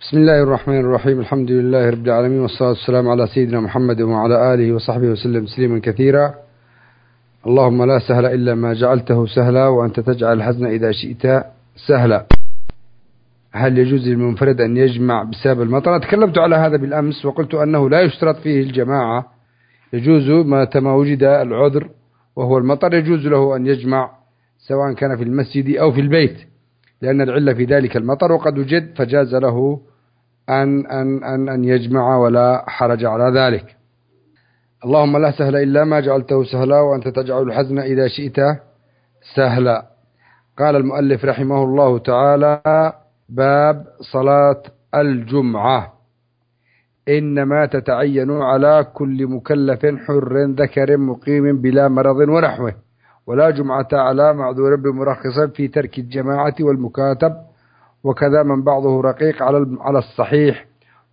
بسم الله الرحمن الرحيم. الحمد لله رب العالمين، والصلاة والسلام على سيدنا محمد وعلى آله وصحبه وسلم تسليما كثيرا. اللهم لا سهل إلا ما جعلته سهلا، وأنت تجعل الحزن إذا شئت سهلا. هل يجوز للمنفرد أن يجمع بسبب المطر؟ تكلمت على هذا بالأمس وقلت أنه لا يشترط فيه الجماعة، يجوز ما وجد العذر وهو المطر، يجوز له أن يجمع سواء كان في المسجد أو في البيت، لأن العلة في ذلك المطر، وقد وجد فجاز له أن يجمع ولا حرج على ذلك. اللهم لا سهل إلا ما جعلته سهلا، وأنت تجعل الحزن إذا شئت سهلا. قال المؤلف رحمه الله تعالى: باب صلاة الجمعة. إنما تتعين على كل مكلف حر ذكر مقيم بلا مرض ونحوه، ولا جمعة على معذور بمرخص في ترك الجماعة والمكاتب، وكذا من بعضه رقيق على الصحيح،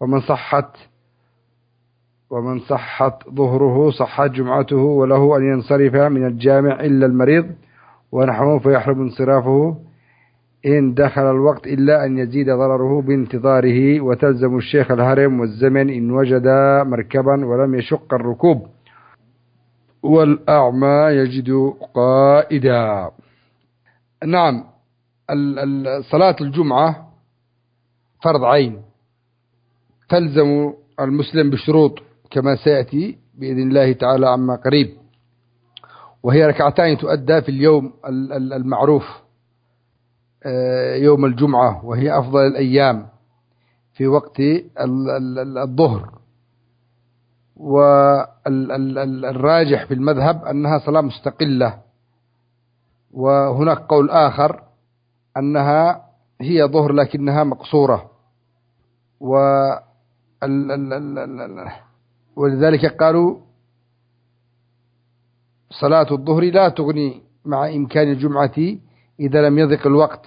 ومن صحت ظهره صحت جمعته، وله أن ينصرف من الجامع إلا المريض ونحوه، فيحرم انصرافه إن دخل الوقت إلا أن يزيد ضرره بانتظاره، وتلزم الشيخ الهرم والزمن إن وجد مركبا ولم يشق الركوب، والأعمى يجد قائدا. نعم، صلاة الجمعة فرض عين تلزم المسلم بشروط كما سيأتي بإذن الله تعالى عما قريب، وهي ركعتين تؤدى في اليوم المعروف يوم الجمعة، وهي أفضل الأيام في وقت الظهر. والراجح في المذهب أنها صلاة مستقلة، وهناك قول آخر أنها هي ظهر لكنها مقصورة، ولذلك قالوا صلاة الظهر لا تغني مع إمكان الجمعة إذا لم يضق الوقت،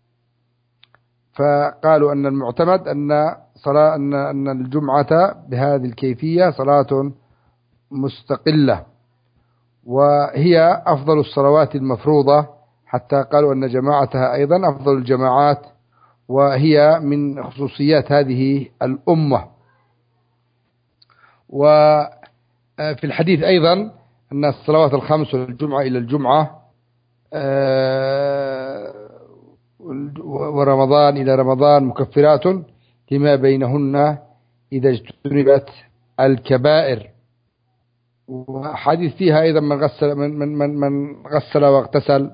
فقالوا أن المعتمد أن الجمعة بهذه الكيفية صلاة مستقلة، وهي أفضل الصلوات المفروضة، حتى قالوا أن جماعتها أيضا أفضل الجماعات، وهي من خصوصيات هذه الأمة. وفي الحديث أيضا أن الصلوات الخمس والجمعة إلى الجمعة ورمضان إلى رمضان مكفرات لما بينهن إذا اجتنبت الكبائر. وحديث فيها أيضا من غسل واغتسل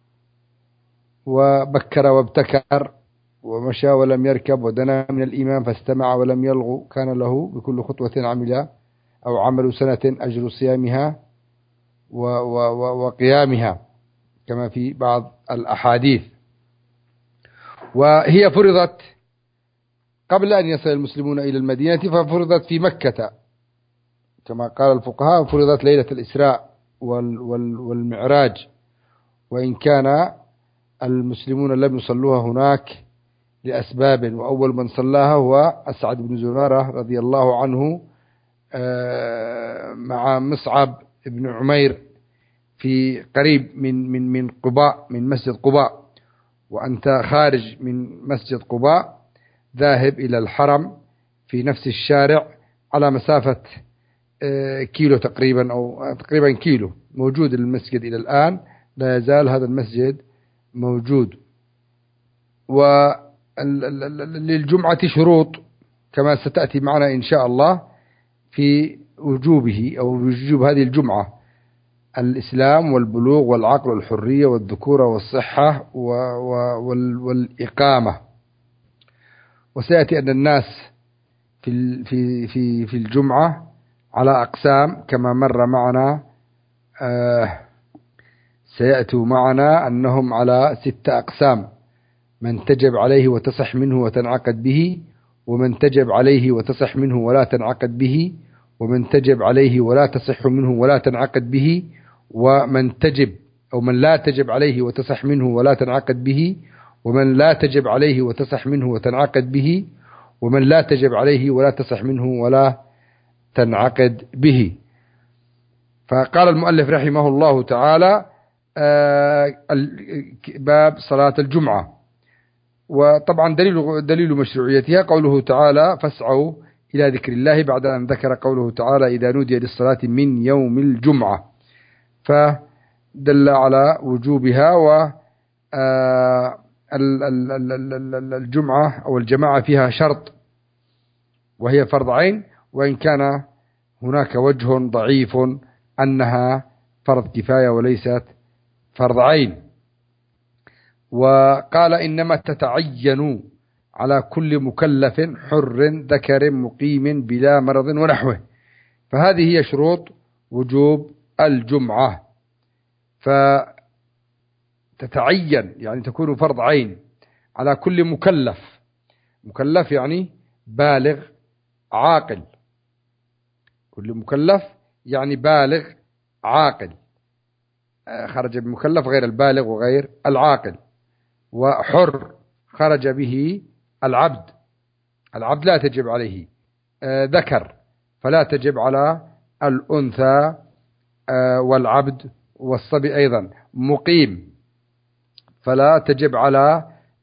وبكر وابتكر ومشى ولم يركب ودنا من الإمام فاستمع ولم يلغو كان له بكل خطوة عمل سنة أجر صيامها وقيامها، كما في بعض الأحاديث. وهي فرضت قبل أن يصل المسلمون إلى المدينة، ففرضت في مكة كما قال الفقهاء، فرضت ليلة الإسراء والمعراج، وإن كان المسلمون لم يصلوها هناك لأسباب، وأول من صلاها هو أسعد بن زرارة رضي الله عنه مع مصعب بن عمير في قريب من قباء، من مسجد قباء، وأنت خارج من مسجد قباء ذاهب إلى الحرم في نفس الشارع على مسافة كيلو تقريبا، أو تقريبا كيلو. موجود المسجد إلى الآن، لا يزال هذا المسجد موجود. وللجمعة شروط كما ستأتي معنا إن شاء الله في وجوبه أو وجوب هذه الجمعة: الإسلام والبلوغ والعقل والحرية والذكورة والصحة والإقامة. وسيأتي أن الناس في الجمعة على أقسام كما مر معنا، سيأتي معنا أنهم على 6 أقسام: من تجب عليه وتصح منه وتنعقد به، ومن تجب عليه وتصح منه ولا تنعقد به، ومن تجب عليه ولا تصح منه ولا تنعقد به، ومن تجب أو من لا تجب عليه وتصح منه ولا تنعقد به، ومن لا تجب عليه وتصح منه وتنعقد به، ومن لا تجب عليه ولا تصح منه ولا تنعقد به. فقال المؤلف رحمه الله تعالى: باب صلاة الجمعة. وطبعا دليل مشروعيتها قوله تعالى فاسعوا إلى ذكر الله، بعد أن ذكر قوله تعالى إذا نودي للصلاة من يوم الجمعة، فدل على وجوبها. و الجمعة أو الجماعة فيها شرط وهي فرض عين، وإن كان هناك وجه ضعيف أنها فرض كفاية وليست فرض عين. وقال إنما تتعين على كل مكلف حر ذكر مقيم بلا مرض ونحوه، فهذه هي شروط وجوب الجمعة. فتتعين يعني تكون فرض عين على كل مكلف، مكلف يعني بالغ عاقل، كل مكلف يعني بالغ عاقل، خرج بمكلف غير البالغ وغير العاقل. وحر خرج به العبد، العبد لا تجب عليه، ذكر فلا تجب على الأنثى، والعبد والصبي أيضا. مقيم فلا تجب على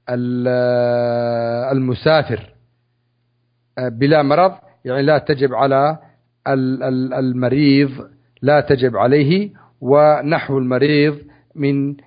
المسافر. بلا مرض يعني لا تجب على المريض، لا تجب عليه. ونحو المريض من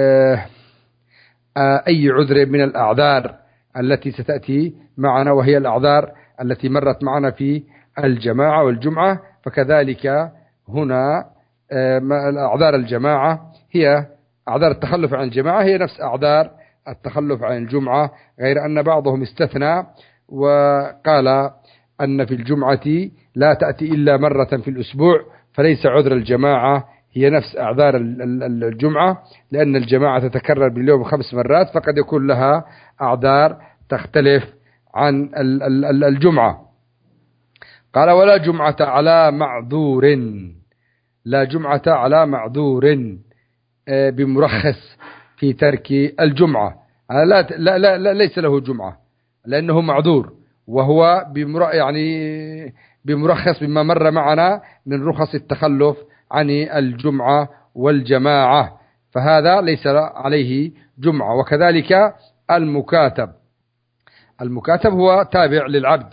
أي عذر من الأعذار التي ستأتي معنا، وهي الأعذار التي مرت معنا في الجماعة والجمعة، فكذلك هنا أعذار الجماعة هي أعذار التخلف عن الجماعة هي نفس أعذار التخلف عن الجمعة، غير أن بعضهم استثنى وقال أن في الجمعة لا تأتي إلا مرة في الأسبوع، فليس عذر الجماعة هي نفس أعذار الجمعة، لأن الجماعة تتكرر باليوم 5 مرات، فقد يكون لها أعذار تختلف عن الجمعة. قال ولا جمعة على معذور، لا جمعة على معذور بمرخص في ترك الجمعة، لا ليس له جمعة لأنه معذور، وهو يعني بمرخص بما مر معنا من رخص التخلف عن الجمعة والجماعة، فهذا ليس عليه جمعة. وكذلك المكاتب، المكاتب هو تابع للعبد،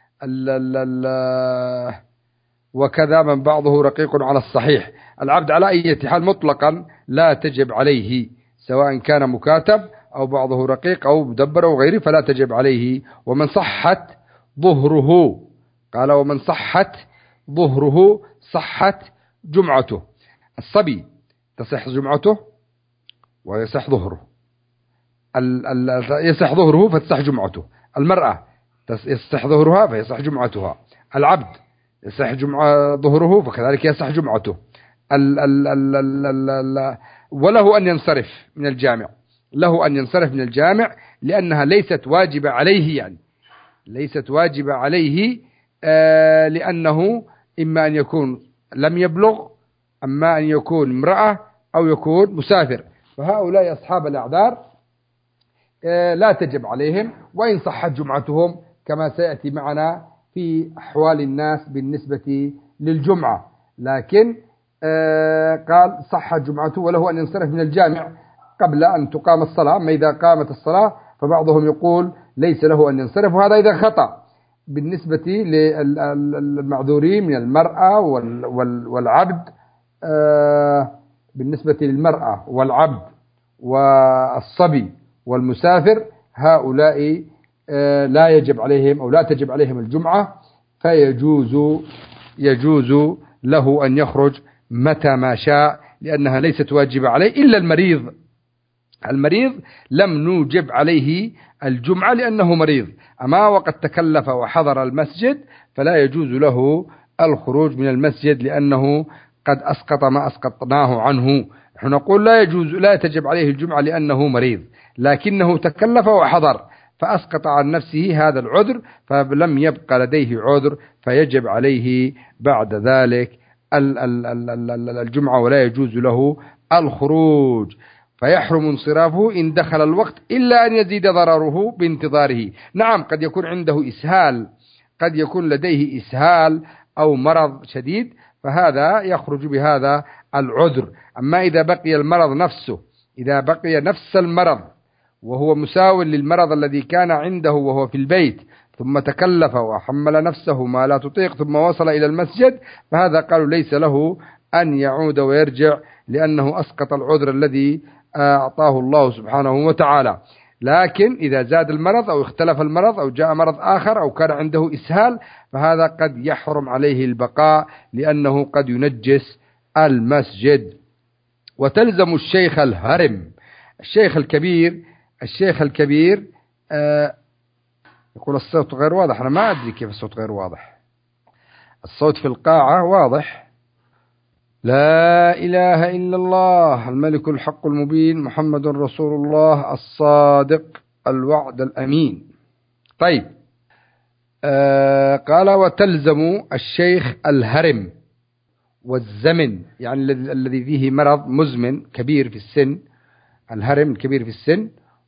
وكذا من بعضه رقيق على الصحيح. العبد على أي حال مطلقا لا تجب عليه، سواء كان مكاتب أو بعضه رقيق أو مدبر أو غيره فلا تجب عليه. ومن صحت ظهره، قال ومن صحت ظهره صحت جمعته. الصبي تصح جمعته ويصح ظهره، يصح ظهره فتصح جمعته. المرأة يصح ظهرها فيصح جمعتها. العبد يصح ظهره فكذلك يصح جمعته. وله أن ينصرف من الجامع، له أن ينصرف من الجامع لأنها ليست واجبة عليه، يعني ليست واجبة عليه لأنه إما أن يكون لم يبلغ، أما أن يكون امرأة أو يكون مسافر، فهؤلاء أصحاب الأعذار لا تجب عليهم وإن صحت جمعتهم، كما سيأتي معنا في أحوال الناس بالنسبة للجمعة. لكن قال صحت جمعته وله أن ينصرف من الجامع قبل أن تقام الصلاة. أما إذا قامت الصلاة فبعضهم يقول ليس له أن ينصرف، وهذا إذا خطأ. بالنسبة للمعذورين من المرأة والعبد، بالنسبة للمرأة والعبد والصبي والمسافر، هؤلاء لا يجب عليهم أو لا تجب عليهم الجمعة، يجوز له أن يخرج متى ما شاء، لأنها ليست واجبة عليه. إلا المريض، المريض لم نوجب عليه الجمعة لأنه مريض، أما وقد تكلف وحضر المسجد فلا يجوز له الخروج من المسجد، لأنه قد أسقط ما أسقطناه عنه. نحن نقول لا تجب عليه الجمعة لأنه مريض، لكنه تكلف وحضر فأسقط عن نفسه هذا العذر، فلم يبقى لديه عذر فيجب عليه بعد ذلك الجمعة، ولا يجوز له الخروج، فيحرم انصرافه إن دخل الوقت إلا أن يزيد ضرره بانتظاره. نعم قد يكون عنده إسهال، قد يكون لديه إسهال أو مرض شديد، فهذا يخرج بهذا العذر. أما إذا بقي المرض نفسه، إذا بقي نفس المرض وهو مساو للمرض الذي كان عنده وهو في البيت، ثم تكلف وحمل نفسه ما لا تطيق ثم وصل إلى المسجد، فهذا قالوا ليس له أن يعود ويرجع، لأنه أسقط العذر الذي أعطاه الله سبحانه وتعالى. لكن إذا زاد المرض أو اختلف المرض أو جاء مرض آخر أو كان عنده إسهال، فهذا قد يحرم عليه البقاء، لأنه قد ينجس المسجد. وتلزم الشيخ الهرم. الشيخ الكبير يقول الصوت غير واضح. أنا ما أدري كيف الصوت غير واضح. الصوت في القاعة واضح. لا إله إلا الله الملك الحق المبين محمد رسول الله الصادق الوعد الأمين. طيب، قال وتلزم الشيخ الهرم والزمن، يعني الذي فيه مرض مزمن كبير في السن. الهرم الكبير في السن،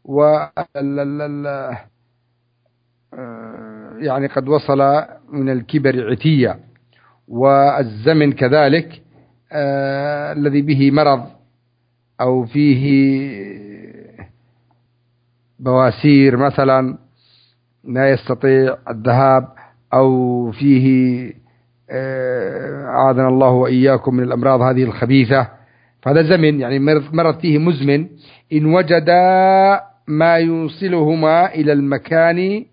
يعني قد وصل من الكبر عتية. والزمن كذلك الذي به مرض أو فيه بواسير مثلا لا يستطيع الذهاب، أو فيه أعاذنا الله وإياكم من الأمراض هذه الخبيثة، فهذا زمن، يعني مرض فيه مزمن. إن وجد ما يوصلهما إلى المكان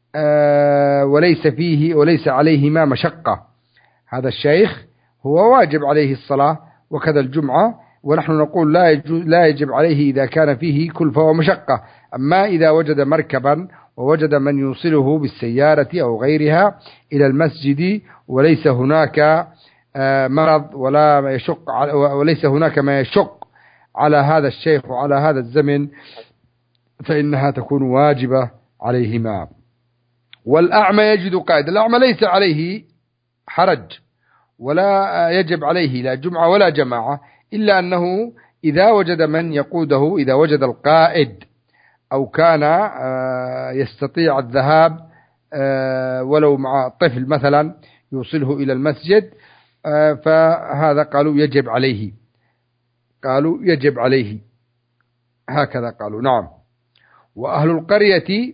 وليس عليهما مشقة، هذا الشيخ هو واجب عليه الصلاة وكذا الجمعة، ونحن نقول لا يجب عليه إذا كان فيه كلفة ومشقة. أما إذا وجد مركبا ووجد من يوصله بالسيارة أو غيرها إلى المسجد وليس هناك مرض وليس هناك ما يشق على هذا الشيخ وعلى هذا الزمن، فإنها تكون واجبة عليهما. والأعمى يجد قائد. الأعمى ليس عليه حرج ولا يجب عليه لا جمعة ولا جماعة، إلا أنه إذا وجد من يقوده، إذا وجد القائد أو كان يستطيع الذهاب ولو مع طفل مثلا يوصله إلى المسجد، فهذا قالوا يجب عليه، هكذا قالوا. نعم. وأهل القرية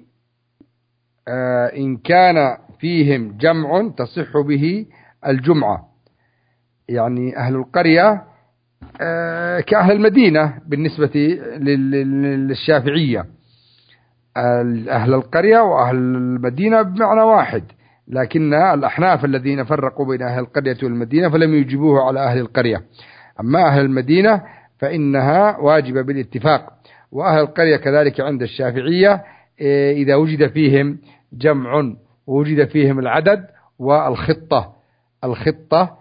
إن كان فيهم جمع تصح به الجمعة، يعني أهل القرية كأهل المدينة بالنسبة للشافعية. أهل القرية وأهل المدينة بمعنى واحد، لكن الأحناف الذين فرقوا بين أهل القرية والمدينة فلم يجيبوه على أهل القرية. أما أهل المدينة فإنها واجبة بالاتفاق، وأهل القرية كذلك عند الشافعية إذا وجد فيهم جمع ووجد فيهم العدد والخطة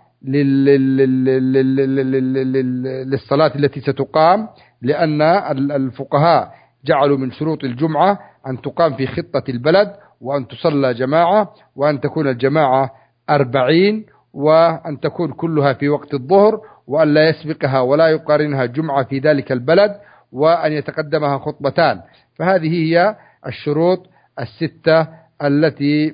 للصلاة التي ستقام، لأن الفقهاء جعلوا من شروط الجمعة أن تقام في خطة البلد، وأن تصلى جماعة، وأن تكون الجماعة 40، وأن تكون كلها في وقت الظهر، وأن لا يسبقها ولا يقارنها جمعة في ذلك البلد، وأن يتقدمها خطبتان. فهذه هي الشروط الستة التي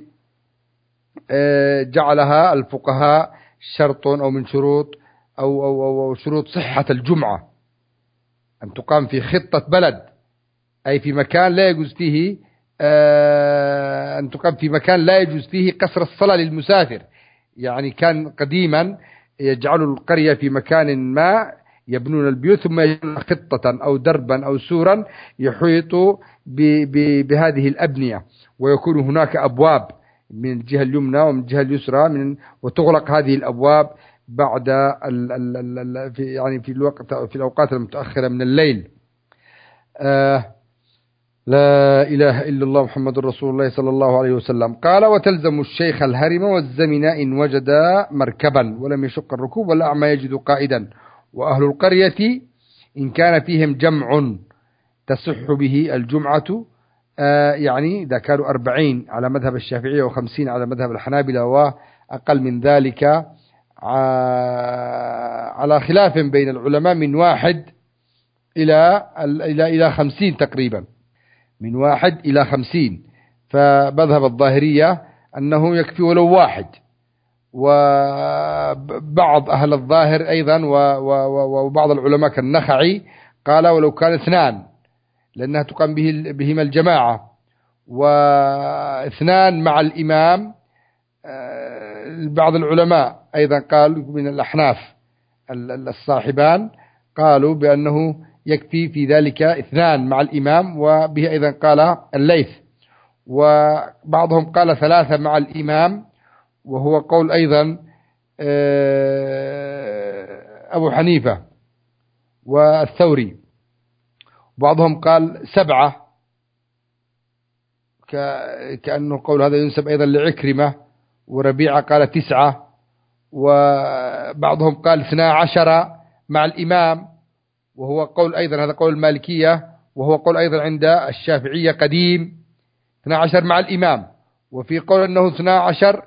جعلها الفقهاء شرط أو من شروط أو شروط صحة الجمعة، أن تقام في خطة بلد، أي في مكان لا يجوز فيه أن تقام في مكان لا يجوز فيه قصر الصلاة للمسافر. يعني كان قديما يجعلوا القرية في مكان ما يبنون البيوت ثم يجعلون خطة أو دربا أو سورا يحيط بهذه الأبنية، ويكون هناك أبواب من الجهة اليمنى ومن الجهة اليسرى، وتغلق هذه الأبواب بعد يعني في الأوقات المتأخرة من الليل. لا إله إلا الله محمد رسول الله صلى الله عليه وسلم. قال وتلزم الشيخ الهرم والزمن إن وجد مركبا ولم يشق الركوب، والأعمى يجد قائدا. وأهل القرية إن كان فيهم جمع تصح به الجمعة، يعني إذا كانوا 40 على مذهب الشافعية و50 على مذهب الحنابلة وأقل من ذلك، على خلاف بين العلماء من 1 إلى 50 تقريبا، من 1 إلى 50. فمذهب الظاهرية أنه يكفي ولو 1، وبعض أهل الظاهر أيضا وبعض العلماء كالنخعي قال ولو كان 2 لأنها تقام بهما الجماعة، واثنان مع الإمام. بعض العلماء أيضا قالوا من الأحناف الصاحبان قالوا بأنه يكفي في ذلك اثنان مع الإمام، وبه أيضا قال الليث. وبعضهم قال ثلاثة مع الإمام، وهو قول أيضا أبو حنيفة والثوري. بعضهم قال سبعة، كأنه قول هذا ينسب أيضا لعكرمة، وربيعة قال تسعة. وبعضهم قال 12 مع الإمام، وهو قول أيضا، هذا قول المالكية، وهو قول أيضا عند الشافعية قديم، 12 مع الإمام. وفي قول أنه 12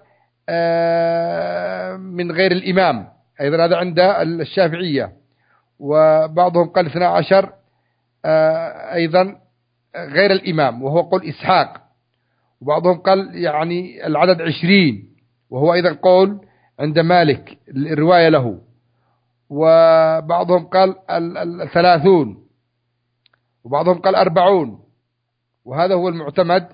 من غير الإمام، أيضا هذا عند الشافعية. وبعضهم قال 12 أيضا غير الإمام، وهو قول إسحاق. وبعضهم قال يعني العدد 20، وهو أيضا قول عند مالك الرواية له. وبعضهم قال 30، وبعضهم قال 40، وهذا هو المعتمد.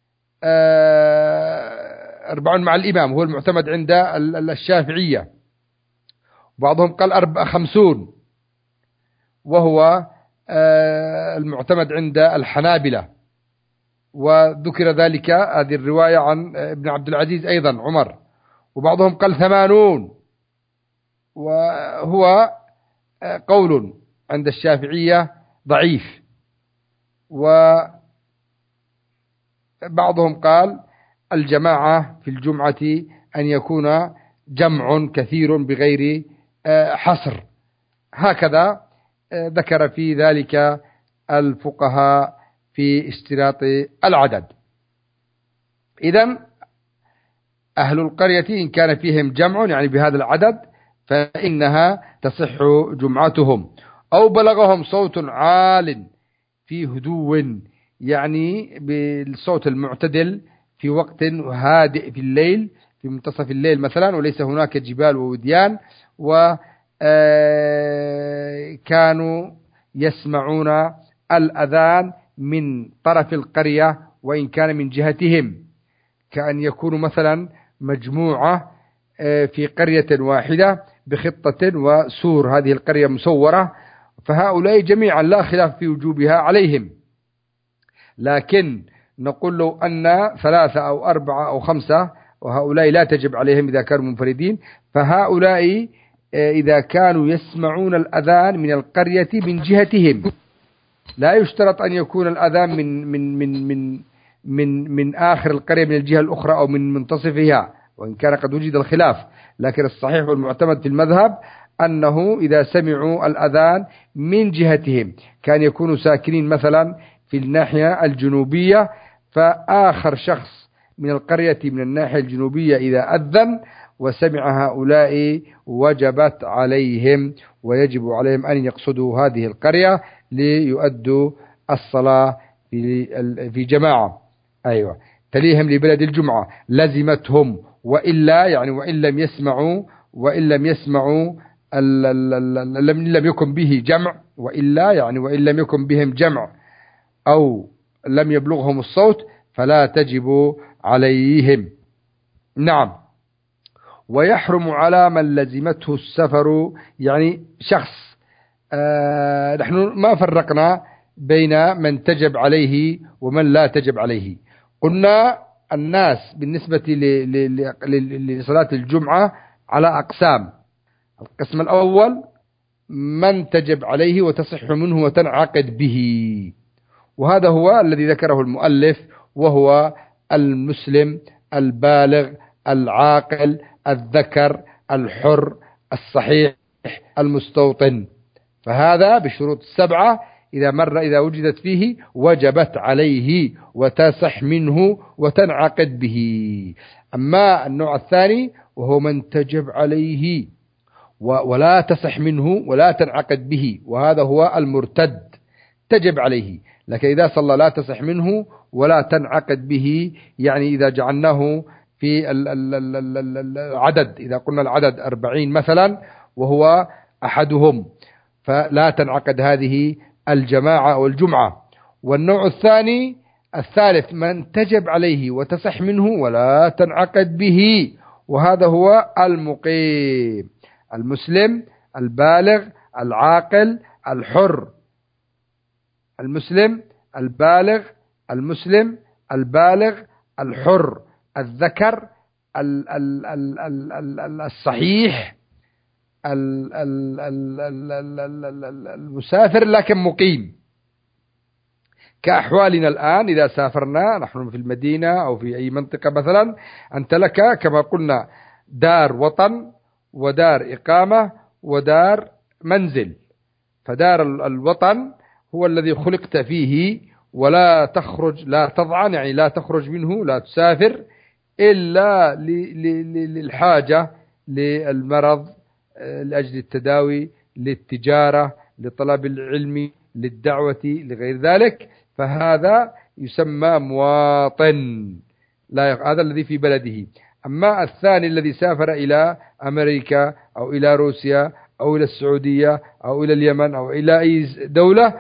40 مع الإمام هو المعتمد عند الشافعية. وبعضهم قال 50، وهو المعتمد عند الحنابلة. وذكر ذلك هذه الرواية عن ابن عبد العزيز أيضا عمر. وبعضهم قال 80، وهو قول عند الشافعية ضعيف. وبعضهم قال الجماعة في الجمعة أن يكون جمع كثير بغير حصر. هكذا ذكر في ذلك الفقهاء في اشتراط العدد. إذن أهل القرية إن كان فيهم جمع يعني بهذا العدد فإنها تصح جمعتهم. أو بلغهم صوت عال في هدوء، يعني بالصوت المعتدل في وقت هادئ في الليل، في منتصف الليل مثلا، وليس هناك جبال ووديان، وكانوا يسمعون الأذان من طرف القرية وإن كان من جهتهم، كأن يكونوا مثلا مجموعة في قرية واحدة بخطة وسور، هذه القرية مسورة، فهؤلاء جميعا لا خلاف في وجوبها عليهم. لكن نقول لو أن 3 أو 4 أو 5، وهؤلاء لا تجب عليهم إذا كانوا منفردين، فهؤلاء إذا كانوا يسمعون الأذان من القرية من جهتهم، لا يشترط أن يكون الأذان من آخر القرية من الجهة الأخرى أو من منتصفها، وإن كان قد وجد الخلاف. لكن الصحيح والمعتمد في المذهب أنه إذا سمعوا الأذان من جهتهم، كان يكونوا ساكنين مثلا في الناحية الجنوبية، فآخر شخص من القرية من الناحية الجنوبية إذا أذن وسمع هؤلاء وجبت عليهم، ويجب عليهم أن يقصدوا هذه القرية ليؤدوا الصلاة في جماعة. أيوة، تليهم لبلد الجمعة لزمتهم، وإلا يعني وإن لم يسمعوا لم يكن به جمع، وإلا يعني وإن لم يكن بهم جمع أو لم يبلغهم الصوت فلا تجب عليهم. نعم. ويحرم على من لزمته السفر، يعني شخص نحن ما فرقنا بين من تجب عليه ومن لا تجب عليه. قلنا الناس بالنسبة لصلاة الجمعة على أقسام. القسم الأول من تجب عليه وتصح منه وتنعقد به، وهذا هو الذي ذكره المؤلف، وهو المسلم البالغ العاقل الذكر الحر الصحيح المستوطن. فهذا بشروط 7 إذا وجدت فيه وجبت عليه وتصح منه وتنعقد به. أما النوع الثاني وهو من تجب عليه ولا تصح منه ولا تنعقد به، وهذا هو المرتد، تجب عليه لكن إذا صلى لا تصح منه ولا تنعقد به. يعني إذا جعلناه في العدد، إذا قلنا العدد 40 مثلا وهو أحدهم، فلا تنعقد هذه الجماعة أو الجمعة. والنوع الثالث من تجب عليه وتصح منه ولا تنعقد به، وهذا هو المقيم المسلم البالغ العاقل الحر. المسلم البالغ المسلم البالغ الحر الذكر الصحيح المسافر لكن مقيم. كأحوالنا الآن إذا سافرنا نحن في المدينة أو في أي منطقة مثلا، أنت لك كما قلنا دار وطن ودار إقامة ودار منزل. فدار الوطن هو الذي خلقت فيه ولا تخرج لا تضعن، يعني لا تخرج منه لا تسافر إلا للحاجة للمرض لأجل التداوي للتجارة لطلب العلم للدعوة لغير ذلك، فهذا يسمى مواطن، لا هذا الذي في بلده. أما الثاني الذي سافر إلى أمريكا أو إلى روسيا أو إلى السعودية أو إلى اليمن أو إلى أي دولة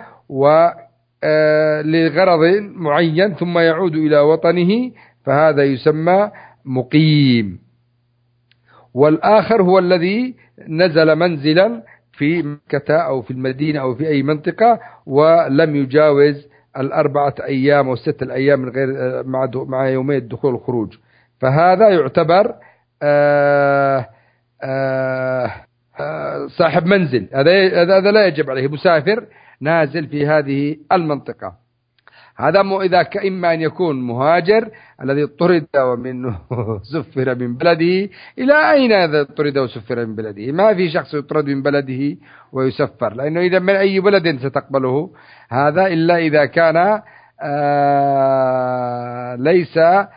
لغرض معين ثم يعود إلى وطنه، فهذا يسمى مقيم. والآخر هو الذي نزل منزلا في مكة أو في المدينة أو في أي منطقة ولم يجاوز 4 أيام أو 6 أيام من غير مع يومي الدخول والخروج، فهذا يعتبر صاحب منزل. هذا لا يجب عليه، مسافر نازل في هذه المنطقة. هذا إذا إما أن يكون مهاجر الذي طرد ومنه سفر من بلده. إلى أين هذا طرد وسفر من بلده؟ ما في شخص يطرد من بلده ويسفر، لأنه إذا من أي بلد ستقبله هذا إلا إذا كان ليس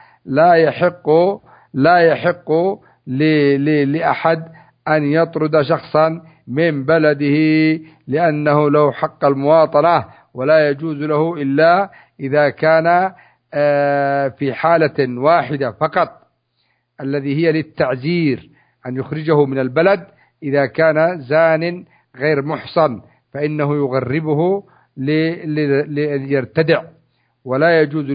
لا يحق لأحد أن يطرد شخصا من بلده، لأنه له حق المواطنة ولا يجوز له إلا إذا كان في حالة واحدة فقط، الذي هي للتعزير أن يخرجه من البلد. إذا كان زان غير محصن فإنه يغربه ليرتدع، ولا يجوز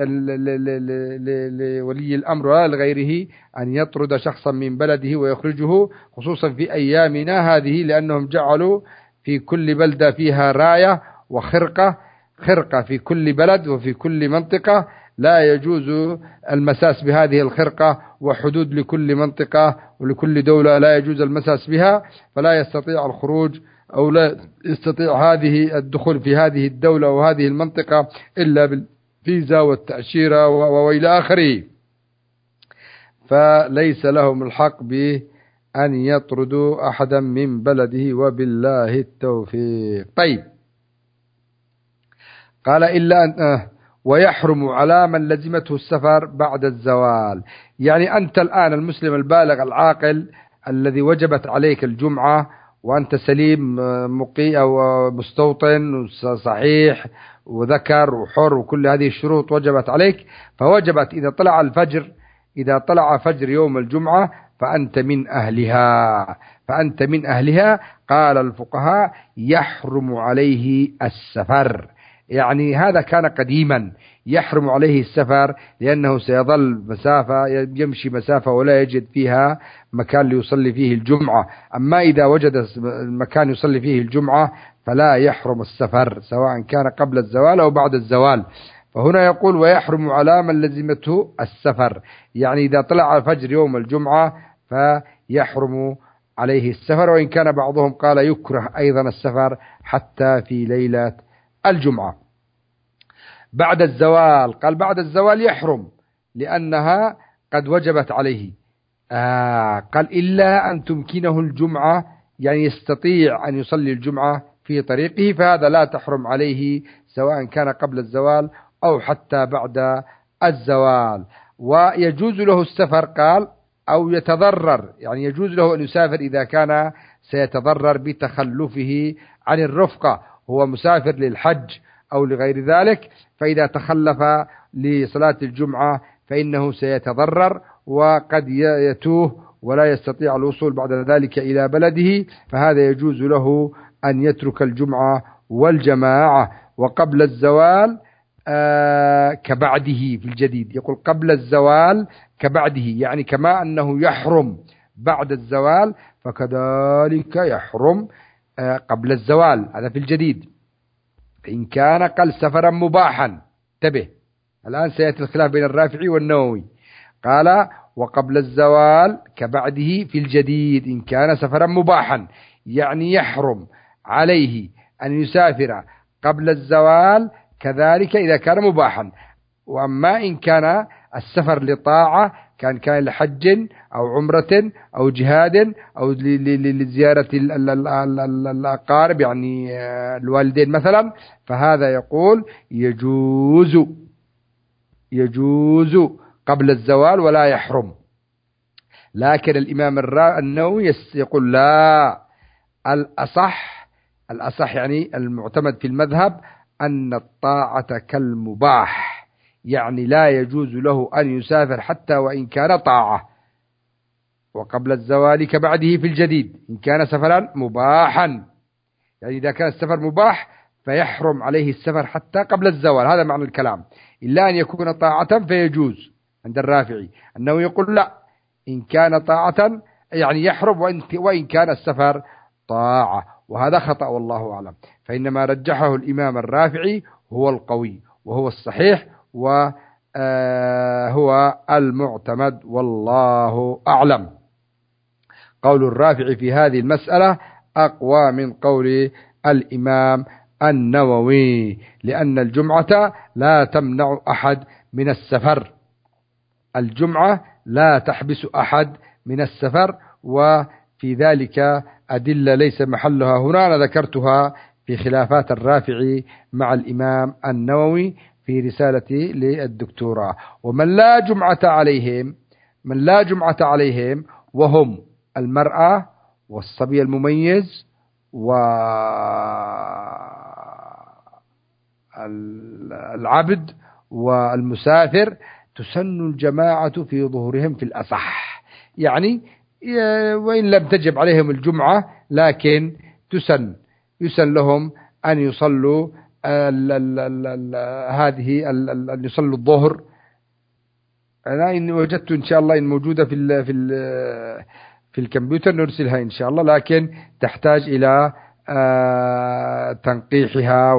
لولي الأمر ولا لغيره أن يطرد شخصا من بلده ويخرجه، خصوصا في أيامنا هذه، لأنهم جعلوا في كل بلدة فيها راية وخرقة في كل بلد وفي كل منطقة، لا يجوز المساس بهذه الخرقة، وحدود لكل منطقة ولكل دولة لا يجوز المساس بها، فلا يستطيع الخروج أو لا يستطيع هذه الدخول في هذه الدولة وهذه المنطقة إلا بالفيزا والتأشيرة وإلى آخره، فليس لهم الحق بأن يطردوا أحدا من بلده، وبالله التوفيق. طيب، قال إلا أن ويحرم على من لزمته السفر بعد الزوال. يعني أنت الآن المسلم البالغ العاقل الذي وجبت عليك الجمعة وأنت سليم مقي أو مستوطن صحيح وذكر وحر وكل هذه الشروط وجبت عليك، فوجبت إذا طلع فجر يوم الجمعة فأنت من أهلها. قال الفقهاء يحرم عليه السفر، يعني هذا كان قديما يحرم عليه السفر، لأنه سيظل يمشي مسافة ولا يجد فيها مكان ليصلي فيه الجمعة. أما إذا وجد مكان يصلي فيه الجمعة فلا يحرم السفر، سواء كان قبل الزوال أو بعد الزوال. فهنا يقول ويحرم على من لزمته السفر، يعني إذا طلع فجر يوم الجمعة فيحرم عليه السفر، وإن كان بعضهم قال يكره أيضا السفر حتى في ليلة الجمعة. بعد الزوال، قال بعد الزوال يحرم لأنها قد وجبت عليه. قال إلا أن تمكنه الجمعة، يعني يستطيع أن يصلي الجمعة في طريقه، فهذا لا تحرم عليه سواء كان قبل الزوال أو حتى بعد الزوال. ويجوز له السفر، قال أو يتضرر، يعني يجوز له أن يسافر إذا كان سيتضرر بتخلفه عن الرفقة، هو مسافر للحج أو لغير ذلك، فإذا تخلف لصلاة الجمعة فإنه سيتضرر وقد يتوه ولا يستطيع الوصول بعد ذلك إلى بلده، فهذا يجوز له أن يترك الجمعة والجماعة. وقبل الزوال كبعده في الجديد. يقول قبل الزوال كبعده، يعني كما أنه يحرم بعد الزوال فكذلك يحرم قبل الزوال، هذا في الجديد. إن كان قال سفرا مباحا، انتبه الآن سيأتي الخلاف بين الرافعي والنووي. قال وقبل الزوال كبعده في الجديد إن كان سفرا مباحا، يعني يحرم عليه أن يسافر قبل الزوال كذلك إذا كان مباحا. وأما إن كان السفر لطاعة كان لحج أو عمرة أو جهاد أو لزيارة الأقارب يعني الوالدين مثلا، فهذا يقول يجوز قبل الزوال ولا يحرم. لكن الإمام النووي يقول لا، الأصح يعني المعتمد في المذهب أن الطاعة كالمباح، يعني لا يجوز له أن يسافر حتى وإن كان طاعة. وقبل الزوال كبعده في الجديد إن كان سفرا مباحا، يعني إذا كان السفر مباح فيحرم عليه السفر حتى قبل الزوال، هذا معنى الكلام. إلا أن يكون طاعة فيجوز عند الرافعي، أنه يقول لا، إن كان طاعة يعني يحرم وإن كان السفر طاعة، وهذا خطأ والله أعلم. فإنما رجحه الإمام الرافعي هو القوي وهو الصحيح وهو المعتمد والله أعلم. قول الرافعي في هذه المسألة أقوى من قول الإمام النووي، لأن الجمعة لا تمنع أحد من السفر، الجمعة لا تحبس أحد من السفر، وفي ذلك أدلة ليس محلها هنا، أنا ذكرتها في خلافات الرافعي مع الإمام النووي في رسالتي للدكتوراه. ومن لا جمعة عليهم وهم المرأة والصبي المميز والعبد والمسافر تسن الجماعة في ظهورهم في الأصح، يعني وإن لم تجب عليهم الجمعة لكن يسن لهم أن يصلوا أن يصلوا الظهر. أنا إن وجدت إن شاء الله إن موجودة في الكمبيوتر نرسلها إن شاء الله، لكن تحتاج إلى تنقيحها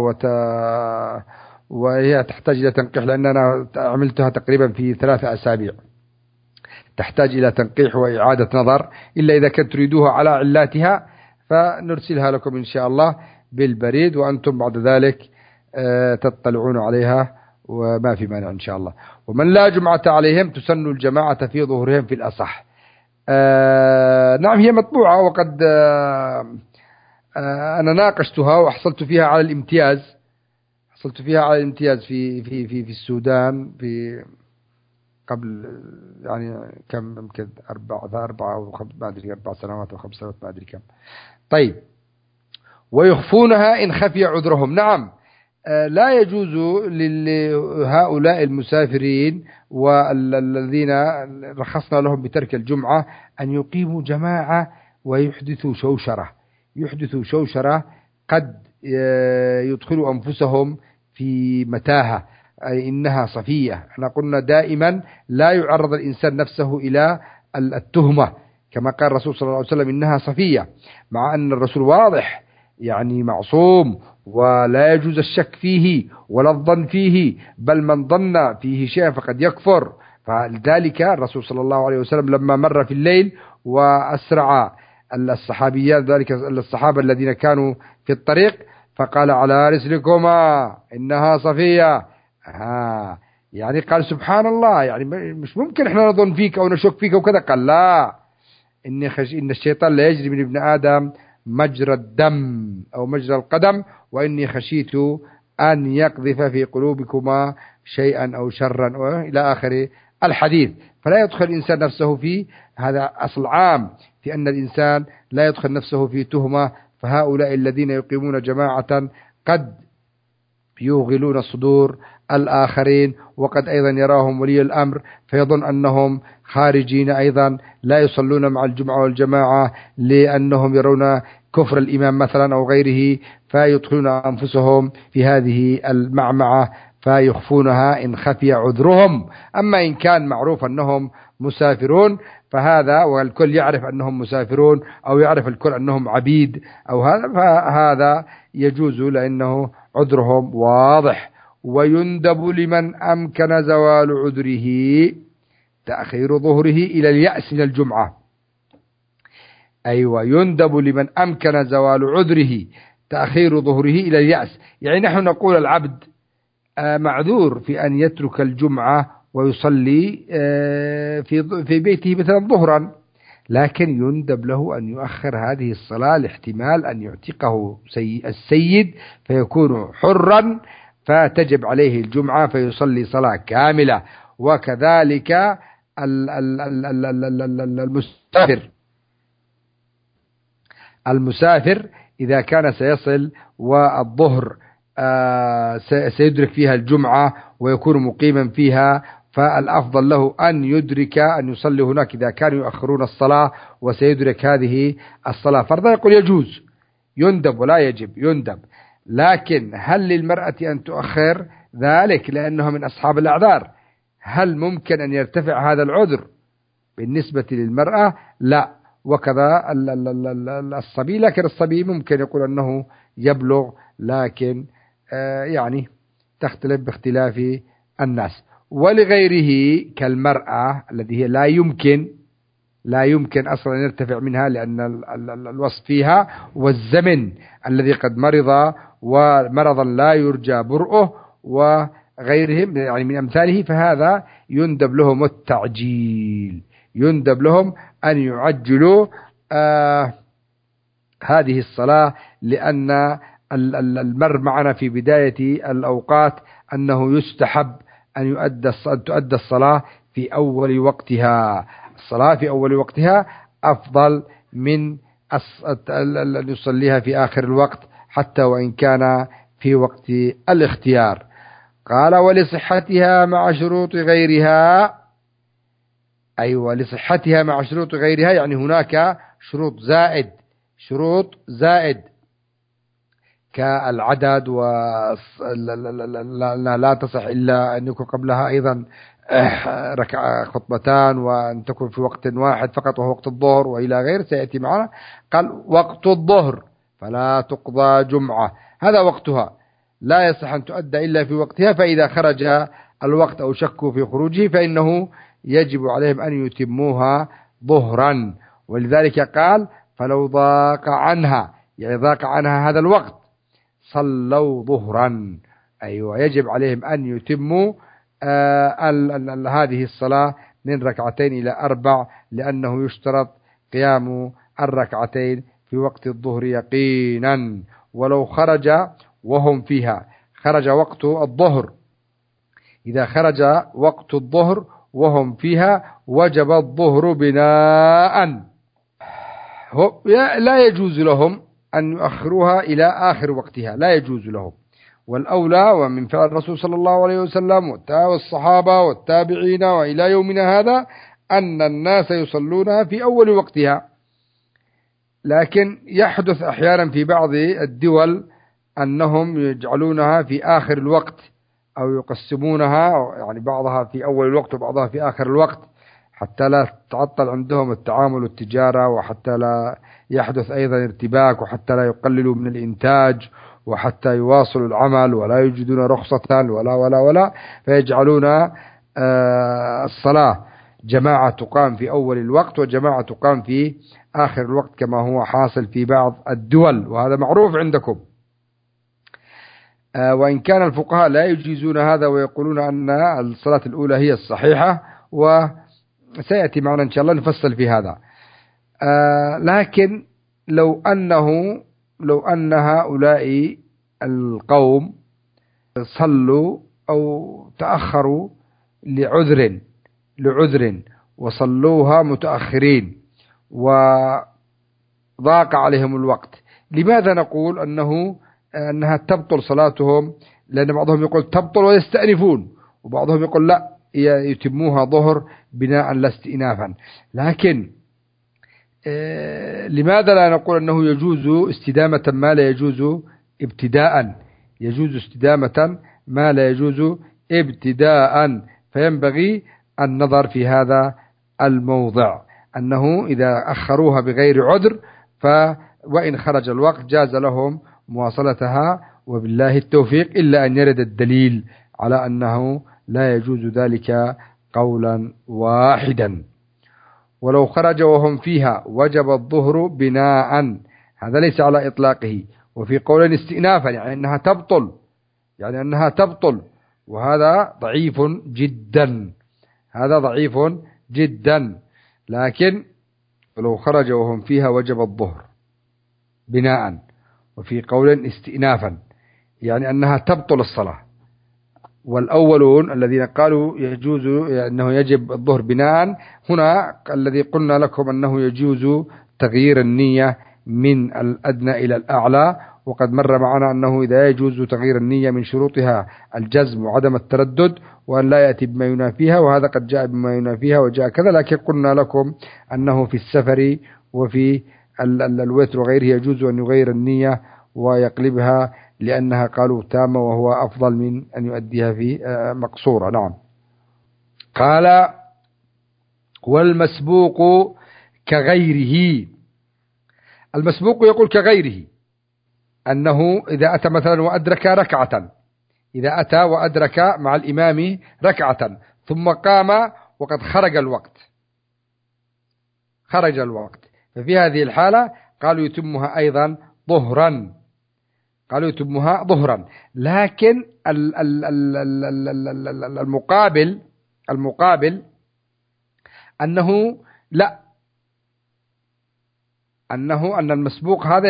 وهي تحتاج إلى تنقيح، لأن أنا عملتها تقريبا في 3 أسابيع، تحتاج إلى تنقيح وإعادة نظر، إلا إذا كنت تريدوها على علاتها فنرسلها لكم إن شاء الله بالبريد، وأنتم بعد ذلك تطلعون عليها وما في مانع إن شاء الله. ومن لا جمعة عليهم تسن الجماعة في ظهورهم في الأصح. نعم هي مطبوعة، وقد أنا ناقشتها وحصلت فيها على الامتياز، في السودان في قبل يعني كم يمكن 4 أو 5 ما أدري 4 سنوات أو 5 سنوات ما أدري كم. طيب ويخفونها إن خفي عذرهم. نعم لا يجوز لهؤلاء المسافرين والذين رخصنا لهم بترك الجمعة أن يقيموا جماعة ويحدثوا شوشرة قد يدخلوا أنفسهم في متاهة، أي إنها صفية. احنا قلنا دائما لا يعرض الإنسان نفسه إلى التهمة، كما قال الرسول صلى الله عليه وسلم إنها صفية، مع أن الرسول واضح يعني معصوم ولا يجوز الشك فيه ولا الظن فيه، بل من ظن فيه شيئا فقد يكفر. فلذلك الرسول صلى الله عليه وسلم لما مر في الليل وأسرع الصحابيات، ذلك الصحابة الذين كانوا في الطريق، فقال على رسلكما إنها صفية. يعني قال سبحان الله، يعني مش ممكن احنا نظن فيك أو نشك فيك وكذا. قال لا، إن الشيطان لا يجري من ابن آدم مجرى الدم أو مجرى القدم، وإني خشيت أن يقذف في قلوبكما شيئا أو شرا إلى آخر الحديث. فلا يدخل الإنسان نفسه في هذا أصل عام في أن الإنسان لا يدخل نفسه في تهمة. فهؤلاء الذين يقيمون جماعة قد يوغلون صدور الآخرين، وقد أيضا يراهم ولي الأمر فيظن أنهم خارجين أيضا لا يصلون مع الجمعة والجماعة، لأنهم يرون كفر الإمام مثلا أو غيره، فيدخلون أنفسهم في هذه المعمعة فيخفونها إن خفي عذرهم. أما إن كان معروف أنهم مسافرون فهذا، والكل يعرف أنهم مسافرون أو يعرف الكل أنهم عبيد أو هذا، فهذا يجوز لأنه عذرهم واضح. ويندب لمن أمكن زوال عذره تأخير ظهره إلى اليأس من الجمعة. أيوة، يندب لمن أمكن زوال عذره تأخير ظهره إلى اليأس. يعني نحن نقول العبد معذور في أن يترك الجمعة ويصلي في بيته مثلا ظهرا، لكن يندب له أن يؤخر هذه الصلاة لاحتمال أن يعتقه السيد فيكون حرا فتجب عليه الجمعة فيصلي صلاة كاملة. وكذلك المسافر إذا كان سيصل والظهر سيدرك فيها الجمعة ويكون مقيما فيها، فالأفضل له أن يدرك أن يصلي هناك إذا كانوا يؤخرون الصلاة وسيدرك هذه الصلاة فرضا. يقول يجوز، يندب ولا يجب، يندب. لكن هل للمرأة أن تؤخر ذلك لأنها من أصحاب الأعذار؟ هل ممكن أن يرتفع هذا العذر بالنسبة للمرأة؟ لا. وكذا الصبي، لكن الصبي ممكن يقول أنه يبلغ، لكن يعني تختلف باختلاف الناس. ولغيره كالمرأة الذي هي لا يمكن أصلا أن يرتفع منها لأن الوصف فيها والزمن الذي قد مرض ومرضا لا يرجى برؤه وغيرهم يعني من أمثاله، فهذا يندب لهم التعجيل، يندب لهم أن يعجلوا هذه الصلاة، لأن المر معنا في بداية الأوقات أنه يستحب أن تؤدى الصلاة في أول وقتها. الصلاة في أول وقتها أفضل من أن يصليها في آخر الوقت حتى وإن كان في وقت الاختيار. قال ولصحتها مع شروط غيرها. أيوة، لصحتها مع شروط غيرها، يعني هناك شروط زائد كالعدد، لا تصح إلا أن يكون قبلها أيضا خطبتان، وأن تكون في وقت واحد فقط وهو وقت الظهر وإلى غير سيأتي معنا. قال وقت الظهر فلا تقضى جمعة، هذا وقتها لا يصح أن تؤدى إلا في وقتها، فإذا خرج الوقت أو شكوا في خروجه فإنه يجب عليهم أن يتموها ظهرا. ولذلك قال فلو ضاق عنها، يعني ضاق عنها هذا الوقت صلوا ظهرا. أيوة، يجب عليهم أن يتموا هذه الصلاة من 2 إلى 4، لأنه يشترط قيام الركعتين في وقت الظهر يقينا. ولو خرج وهم فيها، خرج وقت الظهر، إذا خرج وقت الظهر وهم فيها وجب الظهر بناء، لا يجوز لهم أن يؤخروها إلى آخر وقتها، لا يجوز لهم. والأولى ومن فعل الرسول صلى الله عليه وسلم والصحابة والتابعين وإلى يومنا هذا أن الناس يصلونها في أول وقتها، لكن يحدث أحيانا في بعض الدول أنهم يجعلونها في آخر الوقت أو يقسمونها، يعني بعضها في أول الوقت وبعضها في آخر الوقت، حتى لا تعطل عندهم التعامل والتجارة، وحتى لا يحدث أيضا ارتباك، وحتى لا يقللوا من الإنتاج، وحتى يواصلوا العمل ولا يجدون رخصة ولا فيجعلون الصلاة جماعة تقام في أول الوقت وجماعة تقام في آخر الوقت كما هو حاصل في بعض الدول، وهذا معروف عندكم. وإن كان الفقهاء لا يجيزون هذا ويقولون أن الصلاة الأولى هي الصحيحة، وسيأتي معنا إن شاء الله نفصل في هذا. لكن لو أن هؤلاء القوم صلوا أو تأخروا لعذر وصلوها متأخرين وضاق عليهم الوقت، لماذا نقول أنها تبطل صلاتهم؟ لأن بعضهم يقول تبطل ويستأنفون، وبعضهم يقول لا يتموها ظهر بناء لا استئنافا. لكن لماذا لا نقول أنه يجوز استدامة ما لا يجوز ابتداء؟ يجوز استدامة ما لا يجوز ابتداء. فينبغي النظر في هذا الموضع، أنه إذا أخروها بغير عذر وإن خرج الوقت جاز لهم مواصلتها، وبالله التوفيق، إلا أن يرد الدليل على أنه لا يجوز ذلك قولا واحدا. ولو خرج وهم فيها وجب الظهر بناء، هذا ليس على إطلاقه. وفي قول استئنافا، يعني أنها تبطل، وهذا ضعيف جدا، هذا ضعيف جدا. لكن ولو خرج وهم فيها وجب الظهر بناء، وفي قول استئنافا، يعني أنها تبطل الصلاة. والأولون الذين قالوا يجوز أنه يجب الظهر بناء، هنا الذي قلنا لكم أنه يجوز تغيير النية من الأدنى إلى الأعلى، وقد مر معنا أنه إذا يجوز تغيير النية من شروطها الجزم وعدم التردد، وأن لا يأتي بما ينافيها، وهذا قد جاء بما ينافيها وجاء كذا. لكن قلنا لكم أنه في السفر وفي الوتر وغيره يجوز أن يغير النية ويقلبها، لأنها قالوا تامة، وهو أفضل من أن يؤديها في مقصورة. نعم. قال والمسبوق كغيره. المسبوق يقول كغيره، أنه إذا أتى مثلا وأدرك ركعة، إذا أتى وأدرك مع الإمام ركعة ثم قام وقد خرج الوقت، ففي هذه الحالة قالوا يتمها أيضا ظهرا، لكن المقابل أنه لا، أن المسبوق هذا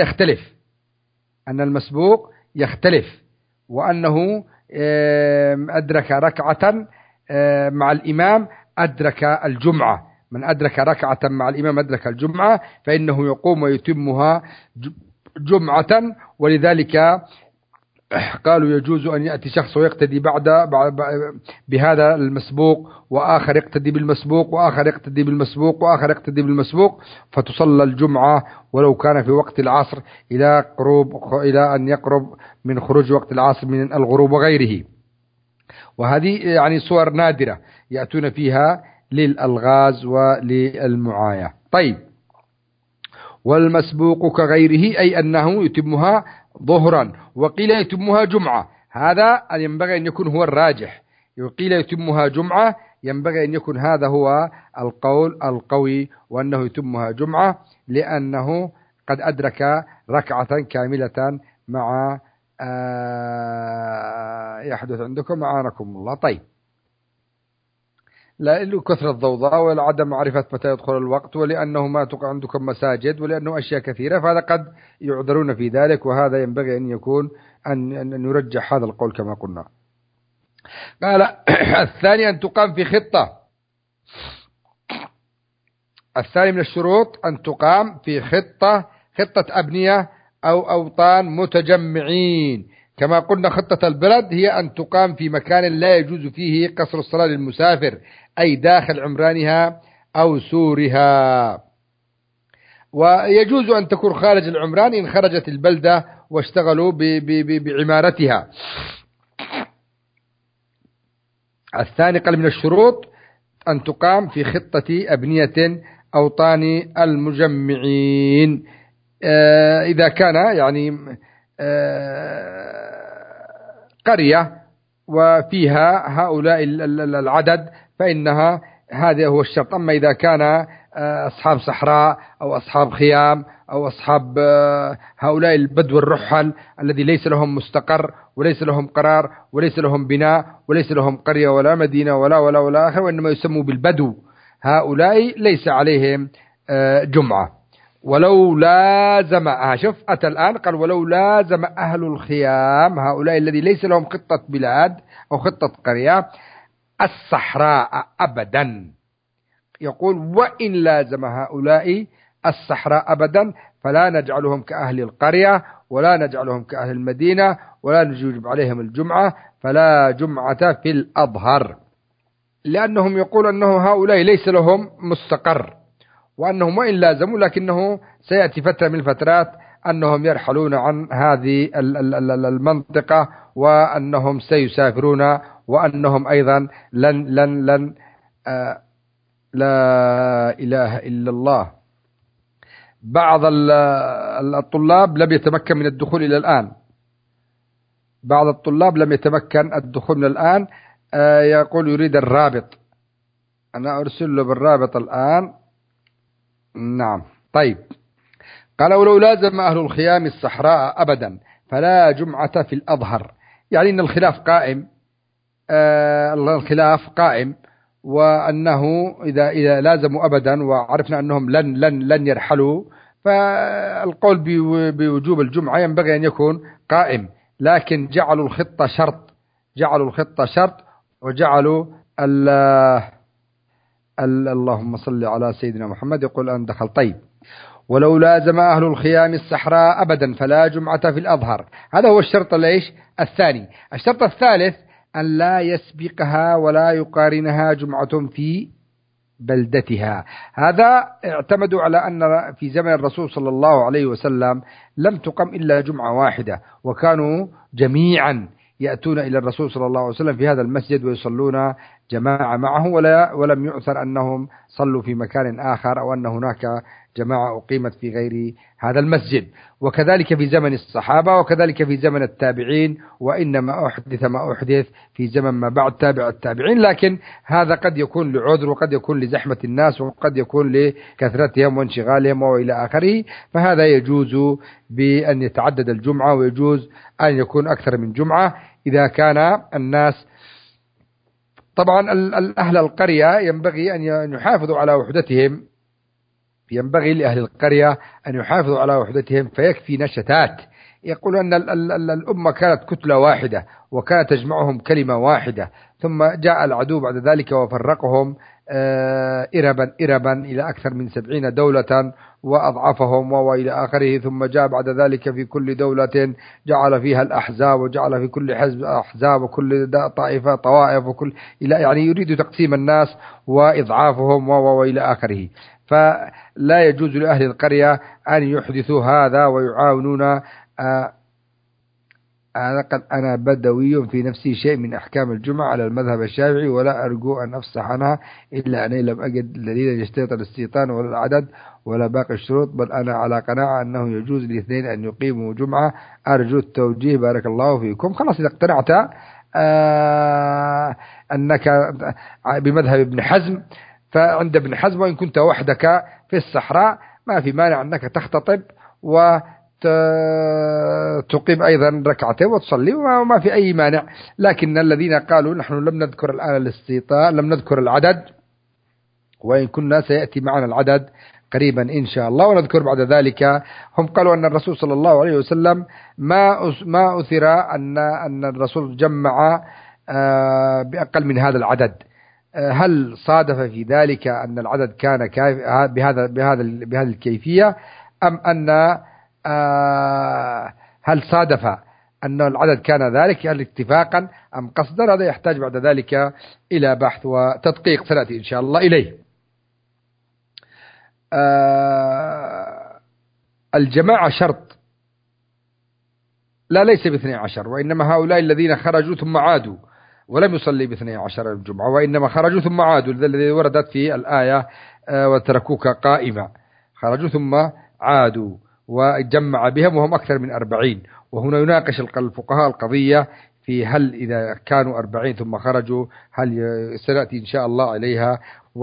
يختلف، وأنه أدرك ركعة مع الإمام أدرك الجمعة. من أدرك ركعة مع الإمام أدرك الجمعة، فإنه يقوم ويتمها جمعة. ولذلك قالوا يجوز أن يأتي شخص ويقتدي بهذا المسبوق، وآخر يقتدي بالمسبوق، وآخر يقتدي بالمسبوق، وآخر يقتدي بالمسبوق، فتصلى الجمعة ولو كان في وقت العصر إلى أن يقرب من خروج وقت العصر من الغروب وغيره. وهذه يعني صور نادرة يأتون فيها للألغاز وللمعاية. طيب، والمسبوق كغيره أي أنه يتمها ظهرا، وقيل يتمها جمعة. هذا ينبغي أن يكون هو الراجح، وقيل يتمها جمعة، ينبغي أن يكون هذا هو القول القوي، وأنه يتمها جمعة، لأنه قد أدرك ركعة كاملة مع يحدث عندكم أعانكم الله. طيب، لأنه كثرة الضوضاء ولعدم معرفة متى يدخل الوقت، ولأنه ما تقع عندكم مساجد، ولأنه أشياء كثيرة، فهذا قد يعذرون في ذلك، وهذا ينبغي أن يكون أن نرجح هذا القول كما قلنا. قال الثاني أن تقام في خطة. الثاني من الشروط أن تقام في خطة أبنية أو أوطان متجمعين. كما قلنا خطة البلد هي أن تقام في مكان لا يجوز فيه قصر الصلاة للمسافر، أي داخل عمرانها أو سورها. ويجوز أن تكون خارج العمران إن خرجت البلدة واشتغلوا بعمارتها. الثاني قال من الشروط أن تقام في خطة أبنية أوطان المجمعين. إذا كان يعني قرية وفيها هؤلاء العدد فإنها هذا هو الشرط. أما إذا كان أصحاب صحراء أو أصحاب خيام أو أصحاب هؤلاء البدو الرحل الذي ليس لهم مستقر وليس لهم قرار وليس لهم بناء وليس لهم قرية ولا مدينة ولا آخر، وإنما يسموا بالبدو، هؤلاء ليس عليهم جمعة. ولو لازم شوف أتى الآن قال ولو لازم أهل الخيام، هؤلاء الذي ليس لهم خطة بلاد أو خطة قرية، الصحراء أبدا. يقول وإن لازم هؤلاء الصحراء أبدا فلا نجعلهم كأهل القرية ولا نجعلهم كأهل المدينة ولا نجوب عليهم الجمعة، فلا جمعة في الأظهر، لأنهم يقول أنه هؤلاء ليس لهم مستقر وأنهم وإن لازموا لكنه سيأتي فترة من الفترات أنهم يرحلون عن هذه المنطقة، وأنهم سيسافرون، وأنهم أيضا لن لا إله إلا الله. بعض الطلاب لم يتمكن من الدخول إلى الآن، بعض الطلاب لم يتمكن الدخول من الآن. يقول يريد الرابط، أنا أرسل له بالرابط الآن. نعم طيب. قال ولو لازم أهل الخيام الصحراء أبدا فلا جمعة في الأظهر، يعني أن الخلاف قائم، الخلاف قائم، وأنه إذا لازموا أبدا وعرفنا أنهم لن يرحلوا، فالقول بوجوب الجمعة ينبغي أن يكون قائم. لكن جعلوا الخطة شرط، جعلوا الخطة شرط، وجعلوا اللهم صل على سيدنا محمد. يقول أن دخل. طيب ولو لازم أهل الخيام الصحراء أبدا فلا جمعة في الأظهر، هذا هو الشرط ليش الثاني. الشرط الثالث أن لا يسبقها ولا يقارنها جمعة في بلدتها. هذا اعتمدوا على أن في زمن الرسول صلى الله عليه وسلم لم تقم إلا جمعة واحدة، وكانوا جميعا يأتون إلى الرسول صلى الله عليه وسلم في هذا المسجد ويصلون جماعة معه، ولم يؤثر أنهم صلوا في مكان آخر أو أن هناك جماعة أقيمت في غير هذا المسجد. وكذلك في زمن الصحابة، وكذلك في زمن التابعين، وإنما أحدث ما أحدث في زمن ما بعد تابع التابعين. لكن هذا قد يكون لعذر، وقد يكون لزحمة الناس، وقد يكون لكثرتهم وانشغالهم وإلى آخره. فهذا يجوز بأن يتعدد الجمعة، ويجوز أن يكون أكثر من جمعة إذا كان الناس. طبعا أهل القرية ينبغي أن يحافظوا على وحدتهم، ينبغي لأهل القرية أن يحافظوا على وحدتهم، فيكفي نشتات. يقول أن الأمة كانت كتلة واحدة، وكانت تجمعهم كلمة واحدة، ثم جاء العدو بعد ذلك وفرقهم إربا إلى أكثر من 70 دولة وأضعفهم وإلى آخره. ثم جاء بعد ذلك في كل دولة جعل فيها الأحزاب، وجعل في كل حزب أحزاب، وكل طائفة طوائف، وكل يعني يريد تقسيم الناس وإضعافهم وإلى آخره. فلا يجوز لأهل القرية أن يحدثوا هذا ويعاونون. أنا بدوي في نفسي شيء من أحكام الجمعة على المذهب الشافعي، ولا أرجو أن أفصح عنها، إلا أني لم أجد دليلا يشترط الاستيطان ولا العدد ولا باقي الشروط، بل أنا على قناعة أنه يجوز لاثنين أن يقيموا جمعة. أرجو التوجيه بارك الله فيكم. خلاص إذا اقتنعت أنك بمذهب ابن حزم، فعند ابن حزم وإن كنت وحدك في الصحراء ما في مانع أنك تختطب وتقيم أيضا ركعتين وتصلي، وما في أي مانع. لكن الذين قالوا نحن لم نذكر الآن الاستيطان، لم نذكر العدد، وإن كنا سيأتي معنا العدد قريبا إن شاء الله ونذكر بعد ذلك. هم قالوا أن الرسول صلى الله عليه وسلم ما أثر أن الرسول جمع بأقل من هذا العدد. هل صادف في ذلك أن العدد كان بهذا الكيفية، أم أن هل صادف أن العدد كان ذلك هل اتفاقا أم قصدا؟ هذا يحتاج بعد ذلك إلى بحث وتدقيق سنأتي إن شاء الله إليه. الجماعة شرط، لا ليس ب12، وإنما هؤلاء الذين خرجوا ثم عادوا ولم يصلي ب12 الجمعة، وإنما خرجوا ثم عادوا، الذي وردت في الآية وتركوك قائمة، خرجوا ثم عادوا وجمع بهم وهم أكثر من 40. وهنا يناقش الفقهاء القضية في هل إذا كانوا 40 ثم خرجوا هل سنأتي إن شاء الله عليها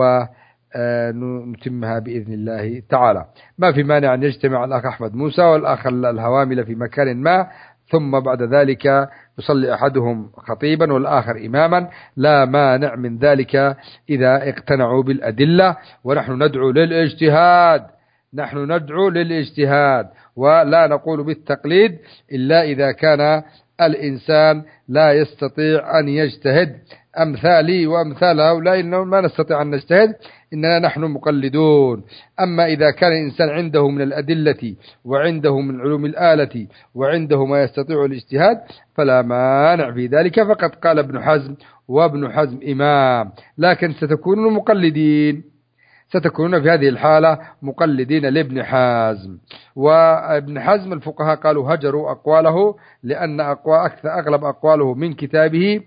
ونتمها بإذن الله تعالى. ما في مانع أن يجتمع الأخ أحمد موسى والأخ الهوامل في مكان ما، ثم بعد ذلك يصلي أحدهم خطيبا والآخر إماما، لا مانع من ذلك إذا اقتنعوا بالأدلة. ونحن ندعو للاجتهاد، نحن ندعو للاجتهاد ولا نقول بالتقليد إلا إذا كان الإنسان لا يستطيع أن يجتهد. أمثالي وأمثال هؤلاء إنهم ما نستطيع أن نجتهد، إننا نحن مقلدون. أما إذا كان الإنسان عنده من الأدلة وعنده من علوم الآلة وعنده ما يستطيع الاجتهاد فلا مانع في ذلك. فقد قال ابن حزم، وابن حزم إمام، لكن ستكونون مقلدين، ستكونون في هذه الحالة مقلدين لابن حزم. وابن حزم الفقهاء قالوا هجروا أقواله لأن أغلب أقواله من كتابه،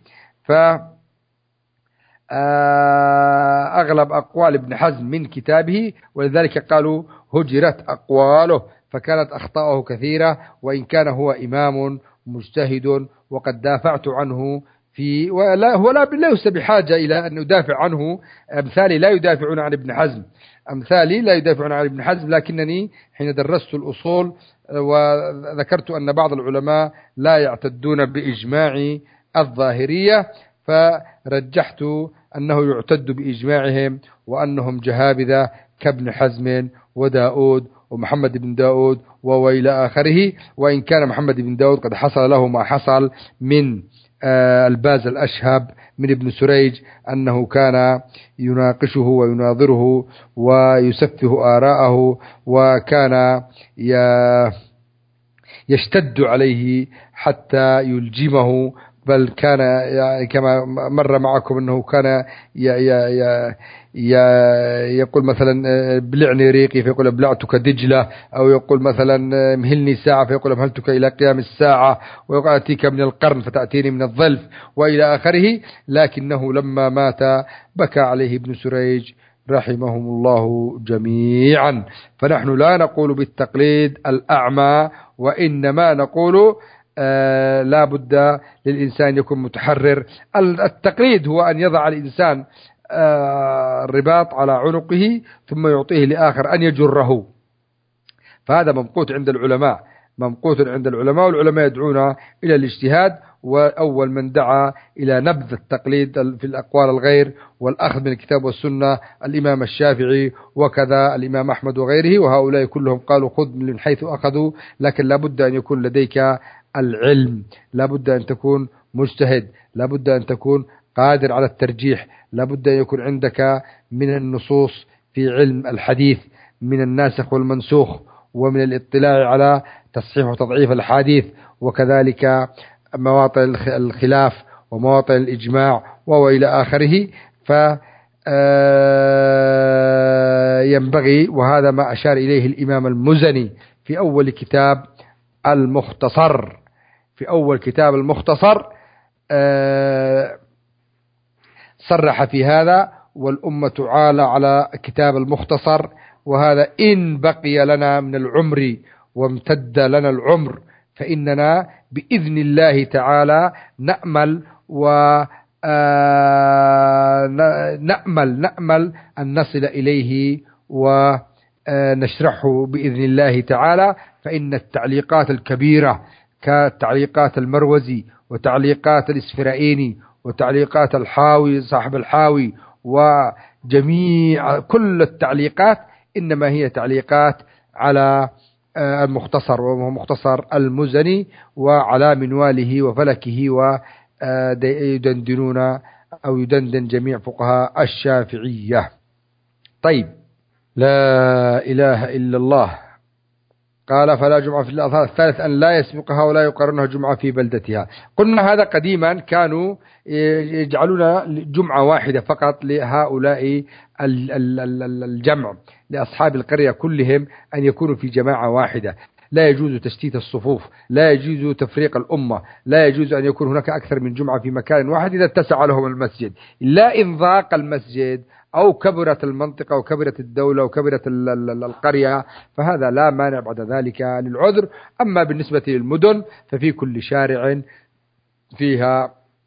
أغلب أقوال ابن حزم من كتابه، ولذلك قالوا هجرت أقواله، فكانت أخطاءه كثيرة، وإن كان هو إمام مجتهد وقد دافعت عنه هو ليس بحاجة إلى أن ندافع عنه. أمثالي لا يدافعون عن ابن حزم، لكنني حين درست الأصول وذكرت أن بعض العلماء لا يعتدون بإجماع الظاهرية، فرجحت أنه يعتد بإجماعهم وأنهم جهابذة كابن حزم وداود ومحمد بن داود وإلى آخره. وإن كان محمد بن داود قد حصل له ما حصل من الباز الأشهب من ابن سريج، أنه كان يناقشه ويناظره ويسفه آراءه، وكان يشتد عليه حتى يلجمه، بل كان يعني كما مر معكم أنه كان يقول مثلا بلعني ريقي فيقول أبلعتك دجلة، أو يقول مثلا مهلني ساعة فيقول أمهلتك إلى قيام الساعة، ويقول أتيك من القرن فتأتيني من الظلف وإلى آخره. لكنه لما مات بكى عليه ابن سريج رحمهم الله جميعا. فنحن لا نقول بالتقليد الأعمى، وإنما نقول لا بد للإنسان يكون متحرر. التقليد هو أن يضع الإنسان الرباط على عنقه ثم يعطيه لآخر أن يجره، فهذا ممقوت عند العلماء، والعلماء يدعون إلى الاجتهاد. وأول من دعا إلى نبذ التقليد في الأقوال الغير والأخذ من الكتاب والسنة الإمام الشافعي، وكذا الإمام أحمد وغيره، وهؤلاء كلهم قالوا خذ من حيث أخذوا، لكن لا بد أن يكون لديك العلم، لا بد أن تكون مجتهد، لا بد أن تكون قادر على الترجيح، لا بد أن يكون عندك من النصوص في علم الحديث من الناسخ والمنسوخ، ومن الاطلاع على تصحيح وتضعيف الحديث، وكذلك مواطن الخلاف ومواطن الإجماع وإلى آخره. فينبغي، وهذا ما أشار إليه الإمام المزني في أول كتاب المختصر، صرح في هذا: والأمة عالة على كتاب المختصر، وهذا إن بقي لنا من العمر وامتد لنا العمر فإننا بإذن الله تعالى نأمل أن نصل إليه ونشرحه بإذن الله تعالى. فإن التعليقات الكبيرة كتعليقات المروزي وتعليقات الإسفرائيني وتعليقات الحاوي صاحب الحاوي وجميع كل التعليقات إنما هي تعليقات على المختصر، وهو مختصر المزني، وعلى منواله وفلكه، ويدندنون أو يدندن جميع فقهاء الشافعية. طيب، لا إله إلا الله. قال: فلا جمعة في الأظهار. الثالث أن لا يسبقها ولا يقارنها جمعة في بلدتها. قلنا هذا قديما كانوا يجعلون جمعة واحدة فقط لهؤلاء الجمع، لأصحاب القرية كلهم أن يكونوا في جماعة واحدة، لا يجوز تشتيت الصفوف، لا يجوز تفريق الأمة، لا يجوز أن يكون هناك أكثر من جمعة في مكان واحد إذا اتسع لهم المسجد، لا إن ضاق المسجد أو كبرت المنطقة وكبرت الدولة وكبرت القرية، فهذا لا مانع بعد ذلك للعذر. أما بالنسبة للمدن ففي كل شارع فيها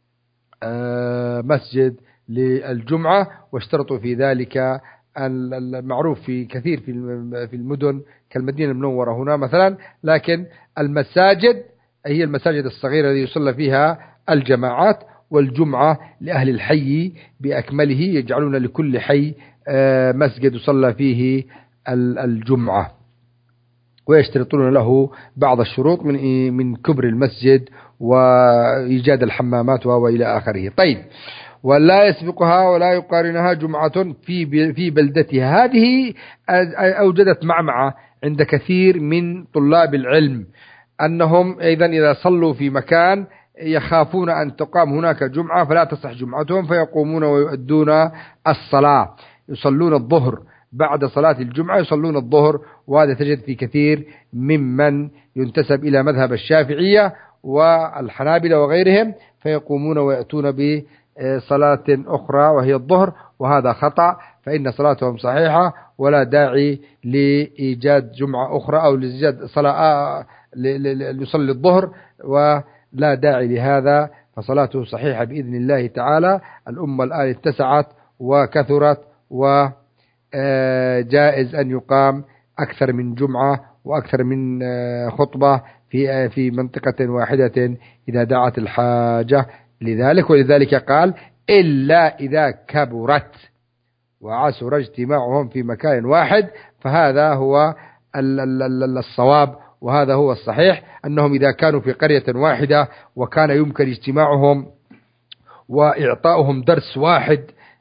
مسجد للجمعة، واشترطوا في ذلك المعروف في كثير في المدن كالمدينة المنورة هنا مثلا، لكن المساجد هي المساجد الصغيرة التي يصلى فيها الجماعات، والجمعة لأهل الحي بأكمله، يجعلون لكل حي مسجد يصلى فيه الجمعة، ويشترطون له بعض الشروط من كبر المسجد وإيجاد الحمامات وإلى آخره. طيب، ولا يسبقها ولا يقارنها جمعة في بلدتها. هذه أوجدت معمعة عند كثير من طلاب العلم، أنهم أيضا إذا صلوا في مكان يخافون أن تقام هناك جمعة فلا تصح جمعتهم، فيقومون ويؤدون الصلاة، يصلون الظهر بعد صلاة الجمعة يصلون الظهر، وهذا تجد في كثير ممن ينتسب إلى مذهب الشافعية والحنابلة وغيرهم، فيقومون ويأتون بصلاة أخرى وهي الظهر، وهذا خطأ، فإن صلاتهم صحيحة ولا داعي لإيجاد جمعة أخرى أو لإيجاد صلاة ليصلي الظهر، ولا داعي لهذا، فصلاته صحيحة بإذن الله تعالى. الأمة الآن اتسعت وكثرت، وجائز أن يقام أكثر من جمعة وأكثر من خطبة في منطقة واحدة إذا دعت الحاجة لذلك. ولذلك قال إلا إذا كبرت وعسر اجتماعهم في مكان واحد، فهذا هو الصواب، وهذا هو الصحيح، أنهم إذا كانوا في قرية واحدة وكان يمكن اجتماعهم وإعطاؤهم درس واحد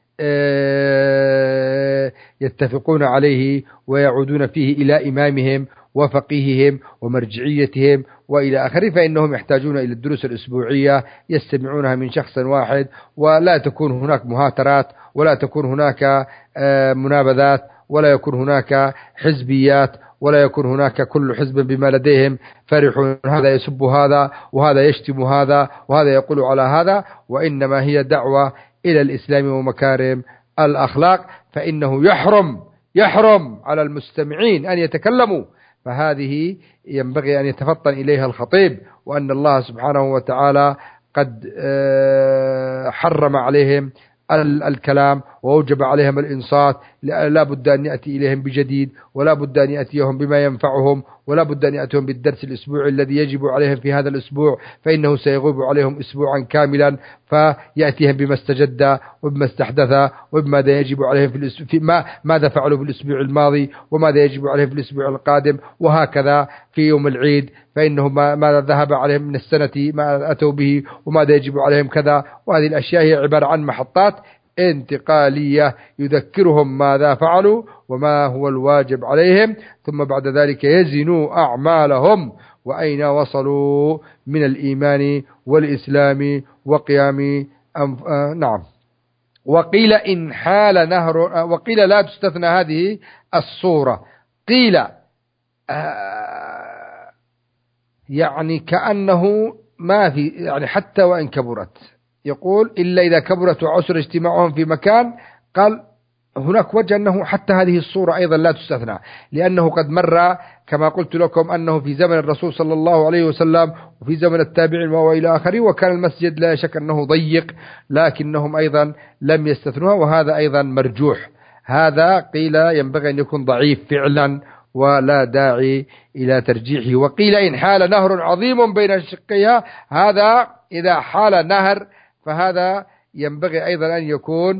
يتفقون عليه ويعودون فيه إلى إمامهم وفقيههم ومرجعيتهم وإلى آخره، فإنهم يحتاجون إلى الدروس الأسبوعية يستمعونها من شخص واحد، ولا تكون هناك مهاترات، ولا تكون هناك منابذات، ولا يكون هناك حزبيات، ولا يكون هناك كل حزب بما لديهم فرحون، هذا يسب هذا وهذا يشتم هذا وهذا يقول على هذا، وإنما هي دعوة إلى الإسلام ومكارم الأخلاق، فإنه يحرم على المستمعين أن يتكلموا، فهذه ينبغي أن يتفطن إليها الخطيب، وأن الله سبحانه وتعالى قد حرم عليهم الكلام وأوجب عليهم الإنصات، لا بد أن يأتي إليهم بجديد، ولا بد أن يأتيهم بما ينفعهم، ولا بد أن يأتيهم بالدرس الأسبوعي الذي يجب عليهم في هذا الأسبوع، فإنه سيغيب عليهم أسبوعا كاملا، فيأتيهم بما استجد وبما استحدث وبماذا يجب عليهم ماذا فعلوا في الأسبوع الماضي وماذا يجب عليهم في الأسبوع القادم، وهكذا في يوم العيد فإنه ماذا ذهب عليهم من السنة ما أتوا به وماذا يجب عليهم كذا. وهذه الأشياء هي عبارة عن محطات انتقالية يذكرهم ماذا فعلوا وما هو الواجب عليهم، ثم بعد ذلك يزنوا أعمالهم وأين وصلوا من الإيمان والإسلام وقيام نعم. وقيل إن حال نهر، وقيل لا تستثنى هذه الصورة، قيل يعني كأنه ما في، يعني حتى وإن كبرت، يقول إلا إذا كبرت وعسر اجتماعهم في مكان، قال هناك وجه أنه حتى هذه الصورة أيضا لا تستثنى، لأنه قد مر كما قلت لكم أنه في زمن الرسول صلى الله عليه وسلم وفي زمن التابعين وإلى آخره، وكان المسجد لا شك أنه ضيق، لكنهم أيضا لم يستثنوها، وهذا أيضا مرجوح. هذا قيل ينبغي أن يكون ضعيف فعلا ولا داعي إلى ترجيحه. وقيل إن حال نهر عظيم بين شقيها، هذا إذا حال نهر فهذا ينبغي أيضا أن يكون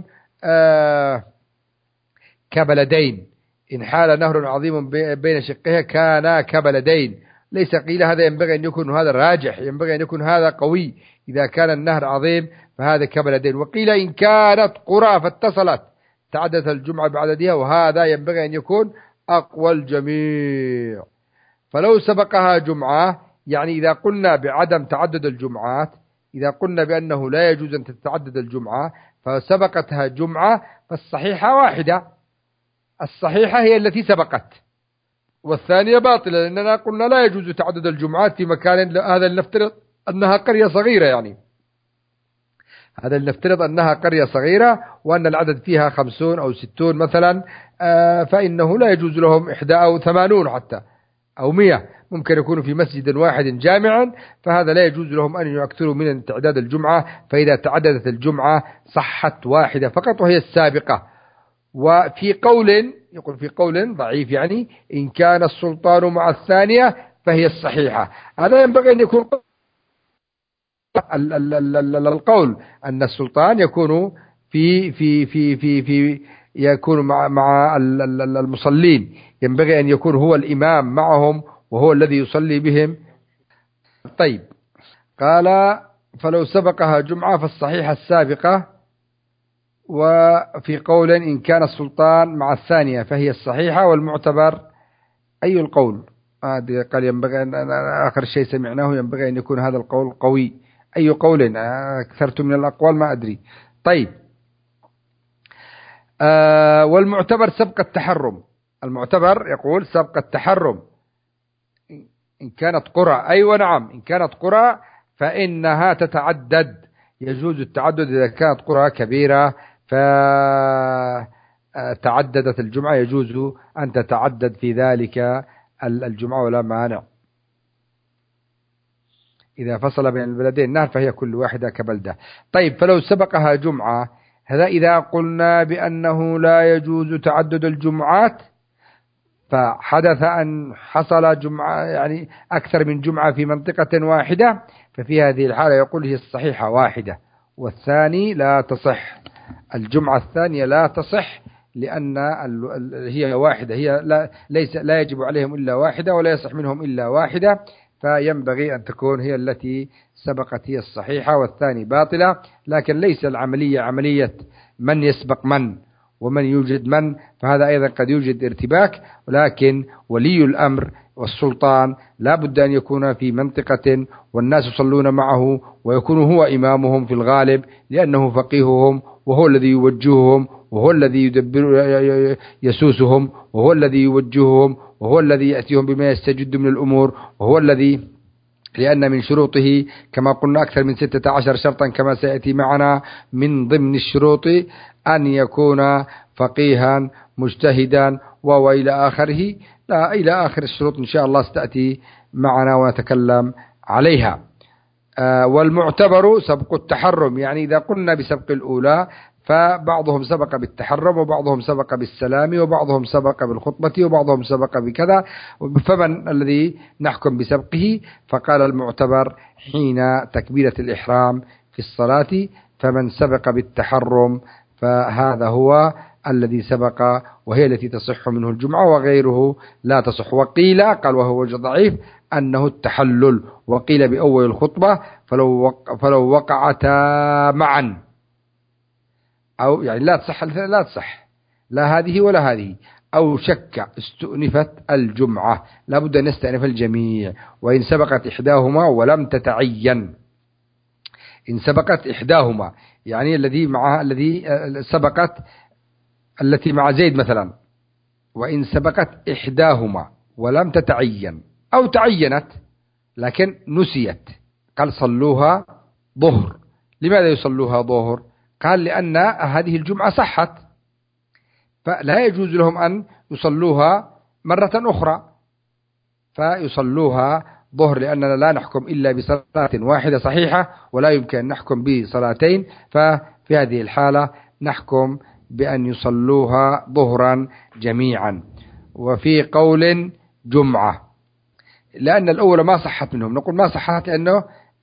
كبلدين، إن حال نهر عظيم بين شقيها كان كبلدين، ليس قيل هذا ينبغي أن يكون هذا راجح، ينبغي أن يكون هذا قوي، إذا كان النهر عظيم فهذا كبلدين. وقيل إن كانت قرى فاتصلت تعددت الجمعة بعددها، وهذا ينبغي أن يكون أقوى الجميع. فلو سبقها جمعة، يعني إذا قلنا بعدم تعدد الجمعات، إذا قلنا بأنه لا يجوز أن تتعدد الجمعة فسبقتها جمعة، فالصحيحة واحدة، الصحيحة هي التي سبقت، والثانية باطلة، لأننا قلنا لا يجوز تعدد الجمعات في مكان، هذا لنفترض أنها قرية صغيرة، يعني هذا لنفترض أنها قرية صغيرة وأن العدد فيها 50 أو 60 مثلا، فإنه لا يجوز لهم 81 أو 80 حتى أو 100، ممكن يكونوا في مسجد واحد جامعا، فهذا لا يجوز لهم أن يكثروا من تعداد الجمعة، فإذا تعددت الجمعة صحت واحدة فقط وهي السابقة. وفي قول يقول في قول ضعيف يعني إن كان السلطان مع الثانية فهي الصحيحة، هذا ينبغي أن يكون القول أن السلطان يكون في يكون مع المصلين، ينبغي أن يكون هو الإمام معهم وهو الذي يصلي بهم. طيب، قال فلو سبقها جمعة فالصحيحة السابقة، وفي قول إن كان السلطان مع الثانية فهي الصحيحة، والمعتبر أي القول؟ قال ينبغي أن آخر شيء سمعناه ينبغي أن يكون هذا القول قوي، أي قول؟ أكثرت من الأقوال ما أدري. طيب، والمعتبر سبق التحرم. المعتبر يقول سبق التحرم إن كانت قرى، أيوة نعم، إن كانت قرى فإنها تتعدد، يجوز التعدد إذا كانت قرى كبيرة فتعددت الجمعة، يجوز أن تتعدد في ذلك الجمعة ولا مانع. إذا فصل بين البلدين نهر فهي كل واحدة كبلدة. طيب فلو سبقها جمعة، هذا إذا قلنا بأنه لا يجوز تعدد الجمعات، فحدث أن حصل جمعة يعني أكثر من جمعة في منطقة واحدة، ففي هذه الحالة يقول هي الصحيحة واحدة، والثاني لا تصح، الجمعة الثانية لا تصح لأن هي واحدة، هي لا يجب عليهم إلا واحدة ولا يصح منهم إلا واحدة، فينبغي أن تكون هي التي سبقت هي الصحيحة والثاني باطلة. لكن ليس العملية عملية من يسبق من ومن يوجد من، فهذا أيضا قد يوجد ارتباك، ولكن ولي الأمر والسلطان لا بد أن يكون في منطقة والناس يصلون معه ويكون هو إمامهم في الغالب، لأنه فقيههم وهو الذي يوجههم وهو الذي يدبر يسوسهم وهو الذي يوجههم وهو الذي يأتيهم بما يستجد من الأمور، وهو الذي، لأن من شروطه كما قلنا أكثر من 16 شرطا كما سيأتي معنا، من ضمن الشروط أن يكون فقيها مجتهدا وإلى آخره، لا إلى آخر الشروط إن شاء الله ستأتي معنا ونتكلم عليها. والمعتبر سبق التحرم، يعني إذا قلنا بسبق الأولى فبعضهم سبق بالتحرم وبعضهم سبق بالسلام وبعضهم سبق بالخطبة وبعضهم سبق بكذا، فمن الذي نحكم بسبقه؟ فقال المعتبر حين تكبيرة الإحرام في الصلاة، فمن سبق بالتحرم فهذا هو الذي سبق، وهي التي تصح منه الجمعة وغيره لا تصح. وقيل قال وهو وجه ضعيف أنه التحلل، وقيل بأول الخطبة فلو وقعتا معا، أو يعني لا تصح لا هذه ولا هذه، أو شك استؤنفت الجمعة، لا بد أن يستأنف الجميع. وإن سبقت إحداهما ولم تتعين، إن سبقت إحداهما يعني الذي سبقت التي مع زيد مثلا، وإن سبقت إحداهما ولم تتعين أو تعينت لكن نسيت، قال صلوها ظهر. لماذا يصلوها ظهر؟ قال لأن هذه الجمعة صحت، فلا يجوز لهم أن يصلوها مرة أخرى، فيصلوها ظهر، لأننا لا نحكم إلا بصلاة واحدة صحيحة ولا يمكن أن نحكم بصلاتين، ففي هذه الحالة نحكم بأن يصلوها ظهرا جميعا. وفي قول جمعة، لأن الأول ما صحت منهم، نقول ما صحت لأنه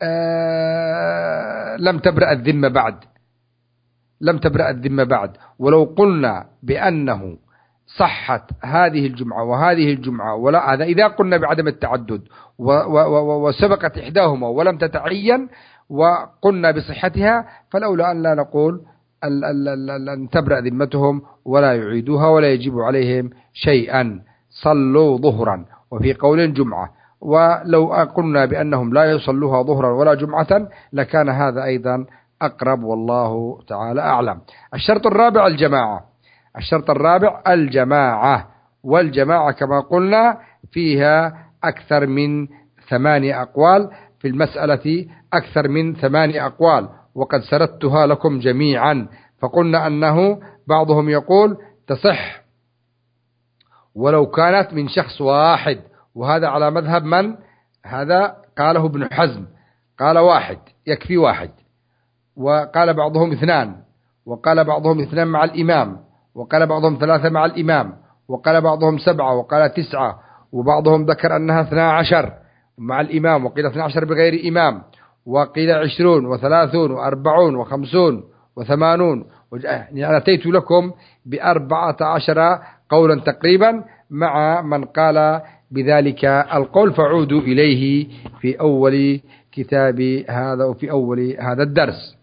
لم تبرأ الذمة بعد، لم تبرأ الذمة بعد. ولو قلنا بأنه صحت هذه الجمعة وهذه الجمعة، ولا هذا إذا قلنا بعدم التعدد وسبقت إحداهما ولم تتعين وقلنا بصحتها، فالأولى أن لا نقول أن تبرأ ذمتهم ولا يعيدوها ولا يجب عليهم شيئا، صلوا ظهرا. وفي قول جمعة، ولو قلنا بأنهم لا يصلوها ظهرا ولا جمعة لكان هذا أيضا أقرب، والله تعالى أعلم. الشرط الرابع الجماعة، الشرط الرابع الجماعة، والجماعة كما قلنا فيها أكثر من 8 أقوال، في المسألة أكثر من 8 أقوال وقد سردتها لكم جميعا. فقلنا أنه بعضهم يقول تصح ولو كانت من شخص واحد، وهذا على مذهب من؟ هذا قاله ابن حزم، قال واحد يكفي واحد، وقال بعضهم 2، وقال بعضهم 2 مع الإمام، وقال بعضهم 3 مع الإمام، وقال بعضهم 7، وقال 9، وبعضهم ذكر أنها 12 مع الإمام، وقيل 12 بغير إمام، وقيل 20 و30 و40 و50 و80. يعني أتيت لكم ب14 قولا تقريبا مع من قال بذلك القول، فعودوا إليه في أول كتاب هذا وفي أول هذا الدرس.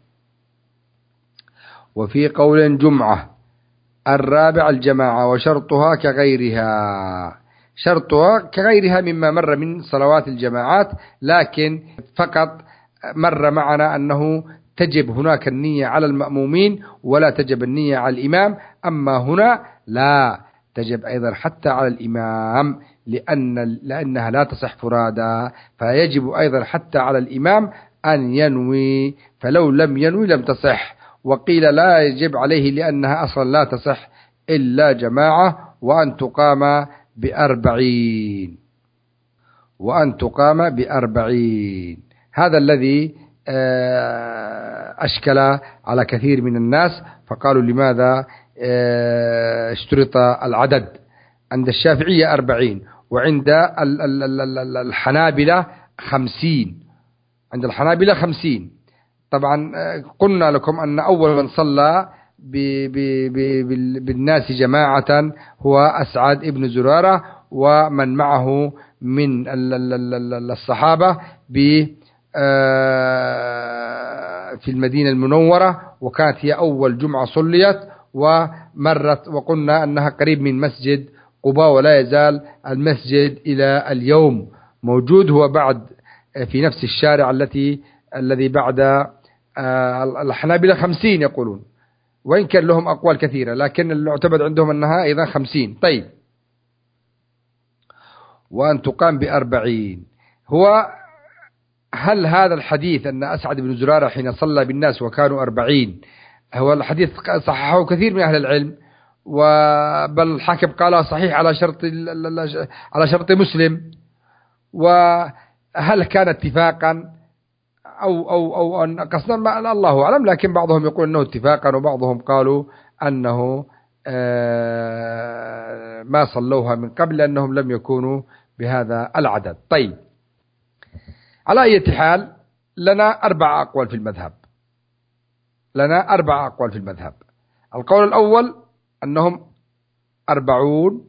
وفي قول جمعة الرابع الجماعة، وشرطها كغيرها، شرطها كغيرها مما مر من صلوات الجماعات، لكن فقط مر معنا أنه تجب هناك النية على المأمومين ولا تجب النية على الإمام. أما هنا لا، تجب أيضا حتى على الإمام لأنها لا تصح فرادا، فيجب أيضا حتى على الإمام أن ينوي، فلو لم ينوي لم تصح. وقيل لا يجب عليه لأنها أصلا لا تصح إلا جماعة، وأن تقام ب40. هذا الذي أشكل على كثير من الناس، فقالوا لماذا اشترط العدد؟ عند الشافعية 40، وعند الحنابلة 50. عند الحنابلة 50. طبعا قلنا لكم أن أول من صلى بالناس جماعة هو أسعد ابن زرارة ومن معه من الصحابة في المدينة المنورة، وكانت هي أول جمعة صليت ومرت، وقلنا أنها قريب من مسجد قباء، ولا يزال المسجد إلى اليوم موجود، هو بعد في نفس الشارع الذي بعد الحنابلة 50 يقولون، وإن كان لهم أقوال كثيرة، لكن المعتمد عندهم أنها أيضا 50. طيب، وأن تقام ب40. هل هذا الحديث أن أسعد بن زرارة حين صلى بالناس وكانوا 40 هو الحديث صححه كثير من أهل العلم، بل الحاكم قال صحيح على شرط مسلم، وهل كان اتفاقا أو أن قصدا الله أعلم، لكن بعضهم يقول أنه اتفاقا، وبعضهم قالوا أنه ما صلوها من قبل لأنهم لم يكونوا بهذا العدد. طيب، على أي حال لنا 4 أقوال في المذهب. القول الأول أنهم 40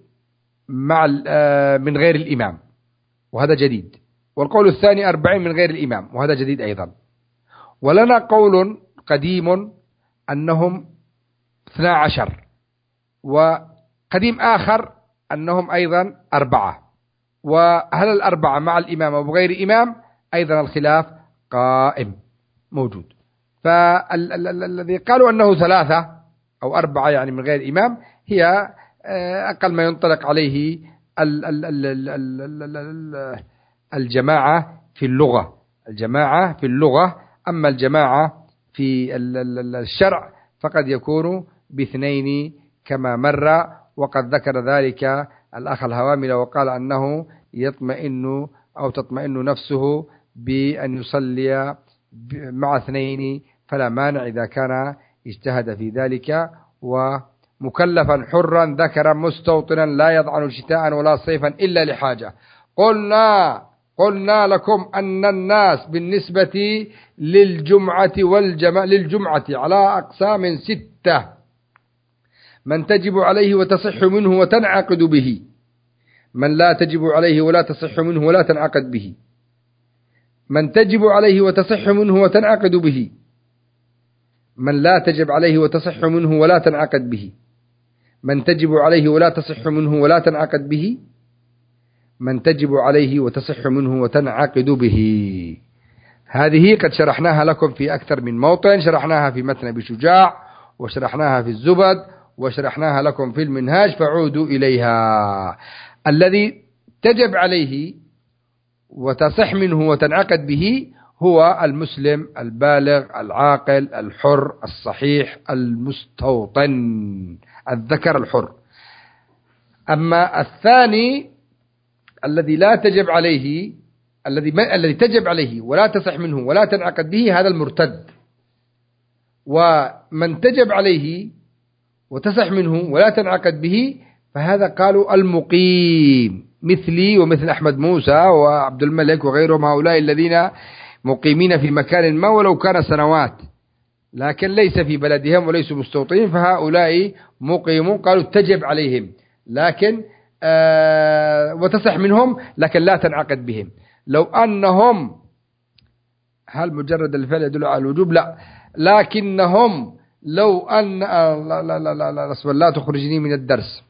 من غير الإمام، وهذا جديد. والقول الثاني 40 من غير الإمام، وهذا جديد أيضا. ولنا قول قديم أنهم 12، وقديم آخر أنهم أيضا 4. وهل 4 مع الإمام أو بغير إمام؟ أيضا الخلاف قائم موجود. فالذي قالوا أنه 3 أو 4 يعني من غير إمام هي أقل ما ينطلق عليه الجماعة في اللغة. أما الجماعة في الشرع فقد يكون ب2 كما مر، وقد ذكر ذلك الأخ الهوامل وقال أنه تطمئن نفسه بأن يصلي مع 2 فلا مانع إذا كان اجتهد في ذلك، ومكلفا حرا ذكرا مستوطنا لا يضعن شتاء ولا صيفا إلا لحاجة. قلنا لكم أن الناس بالنسبة للجمعة على أقسام 6: من تجب عليه وتصح منه وتنعقد به، من لا تجب عليه ولا تصح منه ولا تنعقد به، من تجب عليه وتصح منه وتنعقد به، من لا تجب عليه وتصح منه ولا تنعقد به، من تجب عليه ولا تصح منه ولا تنعقد به، من تجب عليه وتصح منه وتنعقد به. هذه قد شرحناها لكم في أكثر من موطن، شرحناها في متن أبي شجاع، وشرحناها في الزبد، وشرحناها لكم في المنهاج، فعودوا إليها. الذي تجب عليه وتصح منه وتنعقد به هو المسلم البالغ العاقل الحر الصحيح المستوطن الذكر الحر. أما الثاني الذي لا تجب عليه، الذي تجب عليه ولا تصح منه ولا تنعقد به، هذا المرتد. ومن تجب عليه وتصح منه ولا تنعقد به فهذا قالوا المقيم، مثلي ومثل أحمد موسى وعبد الملك وغيرهم، هؤلاء الذين مقيمين في مكان ما ولو كان سنوات، لكن ليس في بلدهم وليسوا مستوطنين، فهؤلاء مقيمون قالوا تجب عليهم لكن وتصح منهم لكن لا تنعقد بهم. لو أنهم، هل مجرد الفعل يدل على الوجوب؟ لا، لكنهم لو أن لا تخرجني من الدرس.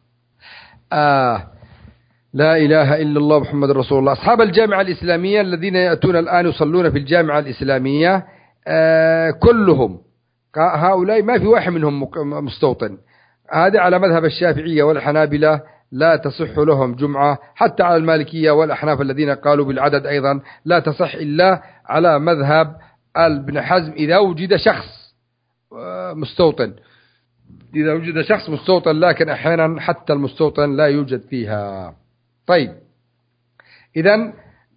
لا إله إلا الله محمد رسول الله. أصحاب الجامعة الإسلامية الذين يأتون الآن يصلون في الجامعة الإسلامية كلهم هؤلاء ما في واحد منهم مستوطن. هذا على مذهب الشافعية والحنابلة لا تصح لهم جمعة، حتى على المالكية والأحناف الذين قالوا بالعدد أيضا لا تصح إلا على مذهب ابن حزم إذا وجد شخص مستوطن، إذا وجد شخص مستوطن، لكن أحيانا حتى المستوطن لا يوجد فيها. طيب، إذن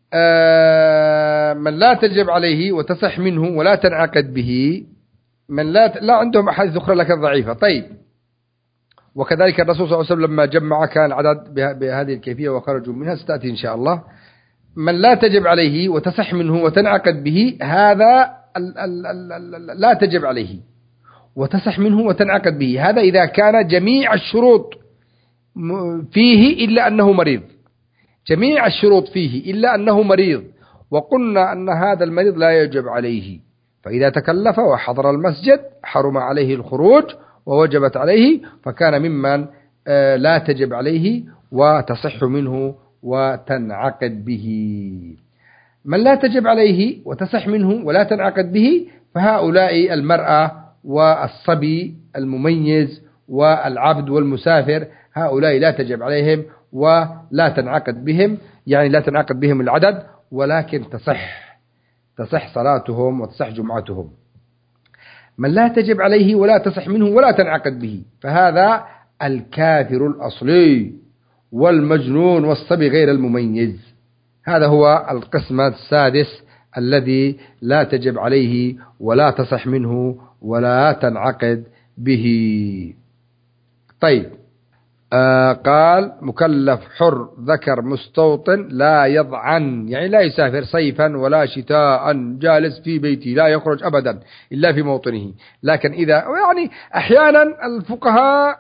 من لا تجب عليه وتصح منه ولا تنعقد به، من لا عندهم أحاديث أخرى لكن ضعيفة. طيب، وكذلك الرسول صلى الله عليه وسلم لما جمع كان العدد بهذه الكيفية وخرجوا منها، ستأتي إن شاء الله. من لا تجب عليه وتصح منه وتنعقد به، هذا لا تجب عليه وتصح منه وتنعقد به، هذا إذا كان جميع الشروط فيه إلا أنه مريض، جميع الشروط فيه إلا أنه مريض، وقلنا أن هذا المريض لا يجب عليه، فإذا تكلف وحضر المسجد حرم عليه الخروج ووجبت عليه، فكان ممن لا تجب عليه وتصح منه وتنعقد به. من لا تجب عليه وتصح منه ولا تنعقد به، فهؤلاء المرأة والصبي المميز والعبد والمسافر، هؤلاء لا تجب عليهم ولا تنعقد بهم، يعني لا تنعقد بهم العدد، ولكن تصح صلاتهم وتصح جمعتهم. من لا تجب عليه ولا تصح منه ولا تنعقد به، فهذا الكافر الأصلي والمجنون والصبي غير المميز، هذا هو القسم السادس الذي لا تجب عليه ولا تصح منه ولا تنعقد به. طيب، قال مكلف حر ذكر مستوطن لا يضعن، يعني لا يسافر صيفا ولا شتاء، جالس في بيته لا يخرج أبدا إلا في موطنه. لكن إذا يعني أحيانا الفقهاء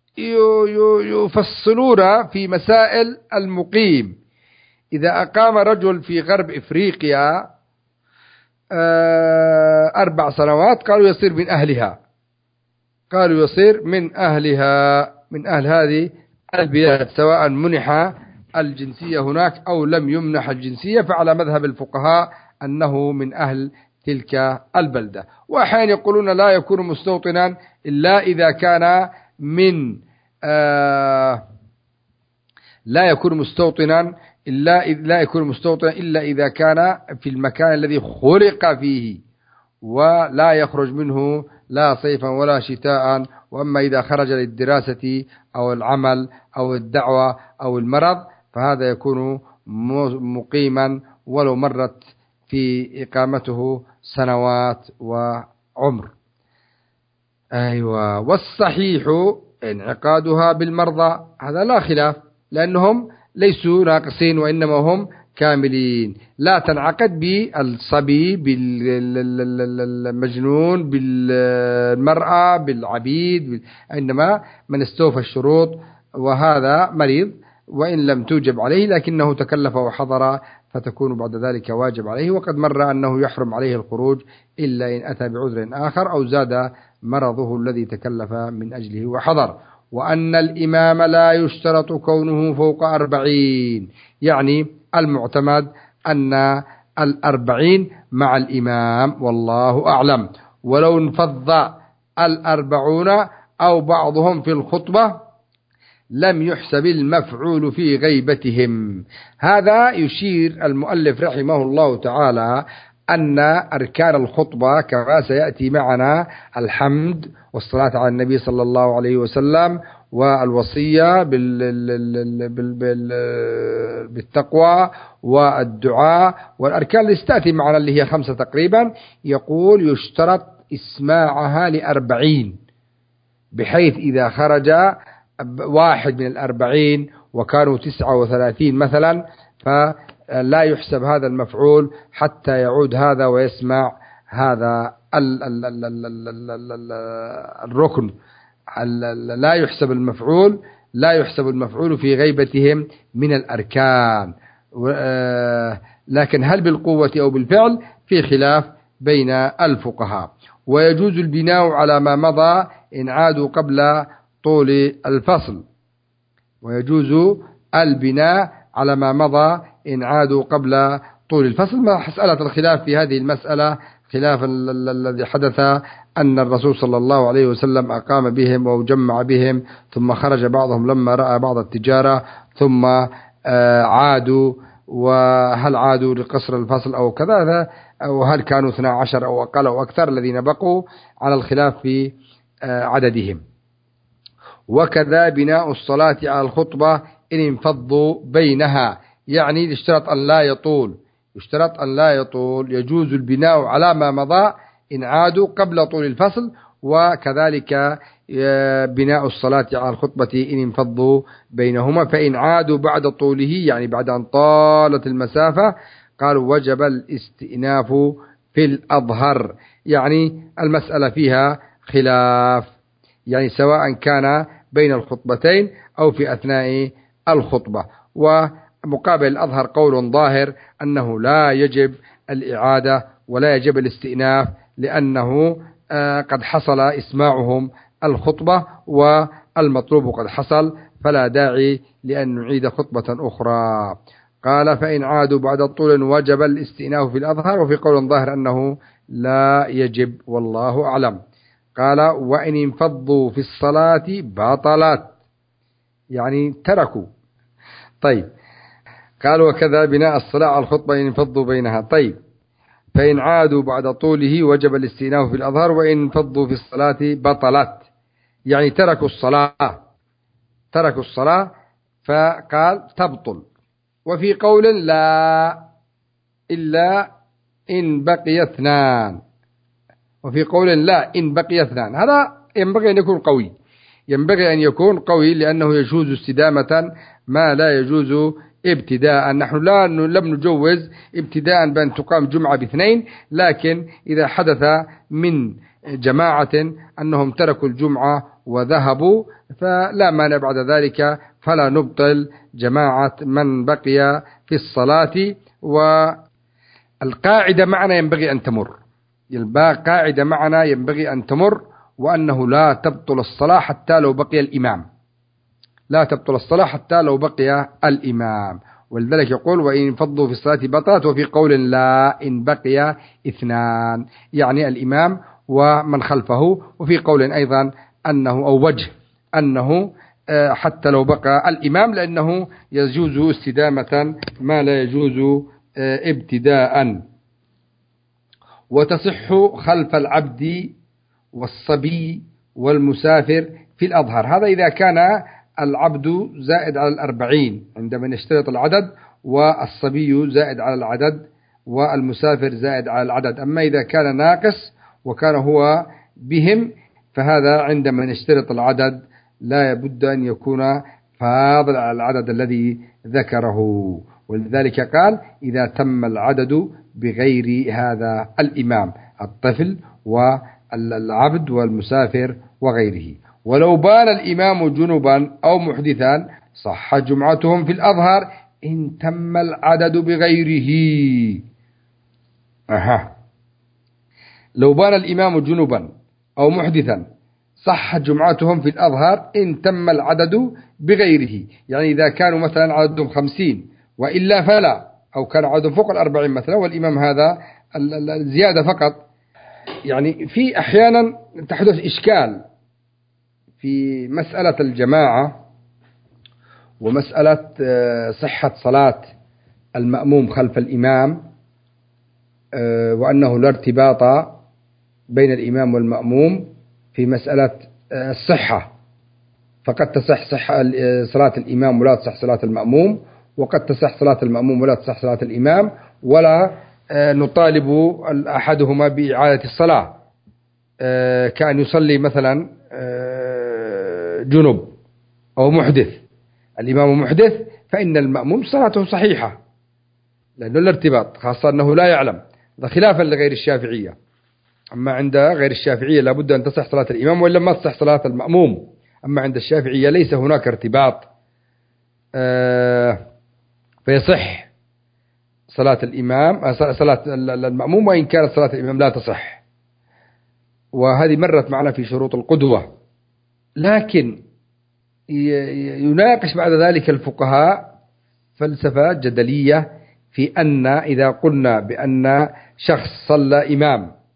يفصلون في مسائل المقيم، إذا أقام رجل في غرب إفريقيا 4 سنوات قالوا يصير من أهلها، قالوا يصير من أهلها، من أهل هذه البلاد، سواء منح الجنسية هناك أو لم يمنح الجنسية، فعلى مذهب الفقهاء أنه من أهل تلك البلدة. وأحيانا يقولون لا يكون مستوطنا إلا إذا كان من لا يكون مستوطنا إلا إذا كان في المكان الذي خلق فيه ولا يخرج منه لا صيفا ولا شتاء. وأما إذا خرج للدراسة أو العمل أو الدعوة أو المرض، فهذا يكون مقيما ولو مرت في إقامته سنوات وعمر. أيوة. والصحيح انعقادها بالمرضى، هذا لا خلاف، لأنهم ليسوا ناقصين وإنما هم كاملين. لا تنعقد بالصبي، بالمجنون، بالمرأة، بالعبيد، إنما من استوفى الشروط، وهذا مريض وإن لم توجب عليه لكنه تكلف وحضر، فتكون بعد ذلك واجب عليه. وقد مر أنه يحرم عليه الخروج إلا إن أتى بعذر آخر أو زاد مرضه الذي تكلف من أجله وحضر. وأن الإمام لا يشترط كونه فوق 40، يعني المعتمد أن 40 مع الإمام، والله أعلم. ولو انفض 40 أو بعضهم في الخطبة لم يحسب المفعول في غيبتهم. هذا يشير المؤلف رحمه الله تعالى أن أركان الخطبة كما سيأتي معنا الحمد والصلاة على النبي صلى الله عليه وسلم والوصية بالتقوى والدعاء والأركان اللي ستأتي معنا اللي هي 5 تقريبا، يقول يشترط إسماعها ل40، بحيث إذا خرج واحد من 40 وكانوا 39 مثلا، فلا يحسب هذا المفعول حتى يعود هذا ويسمع هذا الركن. لا يحسب المفعول في غيبتهم من الأركان. لكن هل بالقوة أو بالفعل في خلاف بين الفقهاء. ويجوز البناء على ما مضى إن عادوا قبل طول الفصل، ويجوز البناء على ما مضى إن عادوا قبل طول الفصل. مسألة الخلاف في هذه المسألة خلاف الذي حدث أن الرسول صلى الله عليه وسلم أقام بهم وجمع بهم ثم خرج بعضهم لما رأى بعض التجارة ثم عادوا، وهل عادوا لقصر الفصل أو كذا، أو هل كانوا 12 أو أقل أو أكثر الذين بقوا، على الخلاف في عددهم. وكذا بناء الصلاة على الخطبة إن انفضوا بينها، يعني يشترط أن لا يطول، يجوز البناء على ما مضى إن عادوا قبل طول الفصل، وكذلك بناء الصلاة على الخطبة إن انفضوا بينهما، فإن عادوا بعد طوله يعني بعد أن طالت المسافة قالوا وجب الاستئناف في الأظهر. يعني المسألة فيها خلاف، يعني سواء كان بين الخطبتين أو في أثناء الخطبة. ومقابل الأظهر قول ظاهر أنه لا يجب الإعادة ولا يجب الاستئناف، لأنه قد حصل إسماعهم الخطبة والمطلوب قد حصل، فلا داعي لأن نعيد خطبة أخرى. قال فإن عادوا بعد طول وجب الاستئناف في الأظهر، وفي قول ظاهر أنه لا يجب والله أعلم. قال وإن انفضوا في الصلاة بطلت، يعني تركوا. طيب قال وكذا بناء الصلاة على الخطبة إن انفضوا بينها. طيب فإن عادوا بعد طوله وجب الاستئناف في الأظهر، وإن انفضوا في الصلاة بطلت، يعني تركوا الصلاة فقال تبطل. وفي قول لا إلا إن بقي اثنان، وفي قول لا إن بقي اثنان. هذا ينبغي أن يكون قوي لأنه يجوز استدامة ما لا يجوز ابتداء. نحن لم نجوز ابتداء بأن تقام جمعة باثنين، لكن إذا حدث من جماعة أنهم تركوا الجمعة وذهبوا فلا مانع بعد ذلك، فلا نبطل جماعة من بقي في الصلاة. والقاعدة معنا ينبغي أن تمر، وأنه لا تبطل الصلاة حتى لو بقي الإمام. ولذلك يقول وإن انفضوا في الصلاة بطلت، وفي قول لا إن بقي اثنان، يعني الإمام ومن خلفه. وفي قول أيضا أنه أو وجه أنه حتى لو بقى الإمام، لأنه يجوز استدامة ما لا يجوز ابتداء. وتصح خلف العبد والصبي والمسافر في الأظهر. هذا إذا كان العبد زائد على 40 عندما نشترط العدد، والصبي زائد على العدد، والمسافر زائد على العدد. أما إذا كان ناقص وكان هو بهم فهذا عندما نشترط العدد لا بد أن يكون فاضل على العدد الذي ذكره. ولذلك قال إذا تم العدد بغير هذا الإمام، الطفل والعبد والمسافر وغيره. ولو بان الإمام جنبا أو محدثا صح جمعتهم في الأظهر إن تم العدد بغيره. لو بان الإمام جنبا أو محدثا صح جمعتهم في الأظهر إن تم العدد بغيره، يعني إذا كانوا مثلا عددهم 50 وإلا فلا، أو كان عددهم فوق 40 مثلا والإمام هذا الزيادة فقط. يعني في أحيانا تحدث إشكال في مسألة الجماعة ومسألة صحة صلاة المأموم خلف الإمام، وأنه لا ارتباط بين الإمام والمأموم في مسألة الصحة، فقد تصح صلاة الإمام ولا تصح صلاة المأموم، وقد تصح صلاة المأموم ولا تصح صلاة الإمام، ولا نطالب أحدهما بإعادة الصلاة، كأن يصلي مثلا جنب أو محدث، الإمام محدث فإن المأموم صلاته صحيحة لأنه الارتباط، خاصة أنه لا يعلم، هذا خلافا لغير الشافعية. أما عند غير الشافعية لابد أن تصح صلاة الإمام وإلا ما تصح صلاة المأموم. أما عند الشافعية ليس هناك ارتباط، فيصح صلاة الإمام صلاة المأموم وإن كانت صلاة الإمام لا تصح. وهذه مرت معنا في شروط القدوة. لكن يناقش بعد ذلك الفقهاء فلسفة جدلية في أن إذا قلنا بأن شخص صلى إمام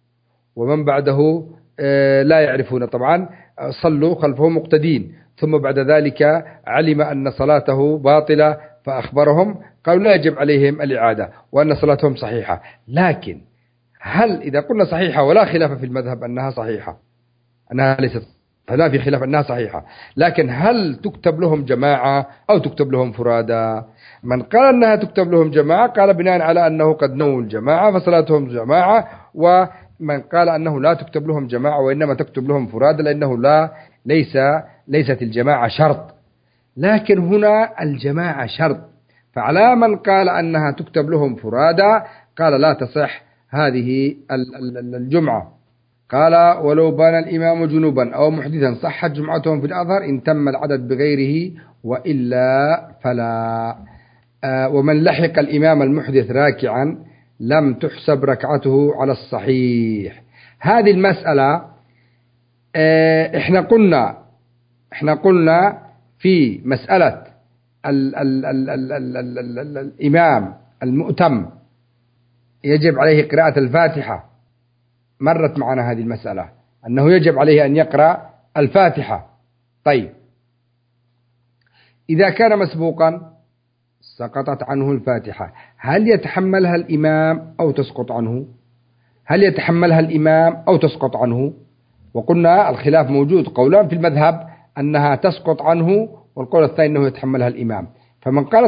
ومن بعده لا يعرفون طبعا، صلوا خلفه مقتدين، ثم بعد ذلك علم أن صلاته باطلة فأخبرهم، قالوا لا يجب عليهم الإعادة وأن صلاتهم صحيحة. لكن هل إذا قلنا صحيحة ولا خلاف في المذهب أنها صحيحة، أنها ليست، فلا في خلاف أنها صحيحة، لكن هل تكتب لهم جماعة أو تكتب لهم فرادى؟ من قال أنها تكتب لهم جماعة قال بناء على أنه قد نووا الجماعة فصلاتهم جماعة، ومن قال أنه لا تكتب لهم جماعة وإنما تكتب لهم فرادى لأنه ليست الجماعة شرط، لكن هنا الجماعة شرط. فعلى من قال أنها تكتب لهم فرادى قال لا تصح هذه الجمعة. قال ولو بان الإمام جنوبا أو محدثا صحت جمعتهم في الأظهر إن تم العدد بغيره وإلا فلا. ومن لحق الإمام المحدث راكعا لم تحسب ركعته على الصحيح. هذه المسألة احنا قلنا في مسألة الإمام المؤتم يجب عليه قراءة الفاتحة، مرت معنا هذه المسألة أنه يجب عليه أن يقرأ الفاتحة. طيب إذا كان مسبوقا سقطت عنه الفاتحة، هل يتحملها الإمام أو تسقط عنه؟ هل يتحملها الإمام أو تسقط عنه؟ وقلنا الخلاف موجود، قولان في المذهب أنها تسقط عنه، والقول الثاني أنه يتحملها الإمام. فمن قال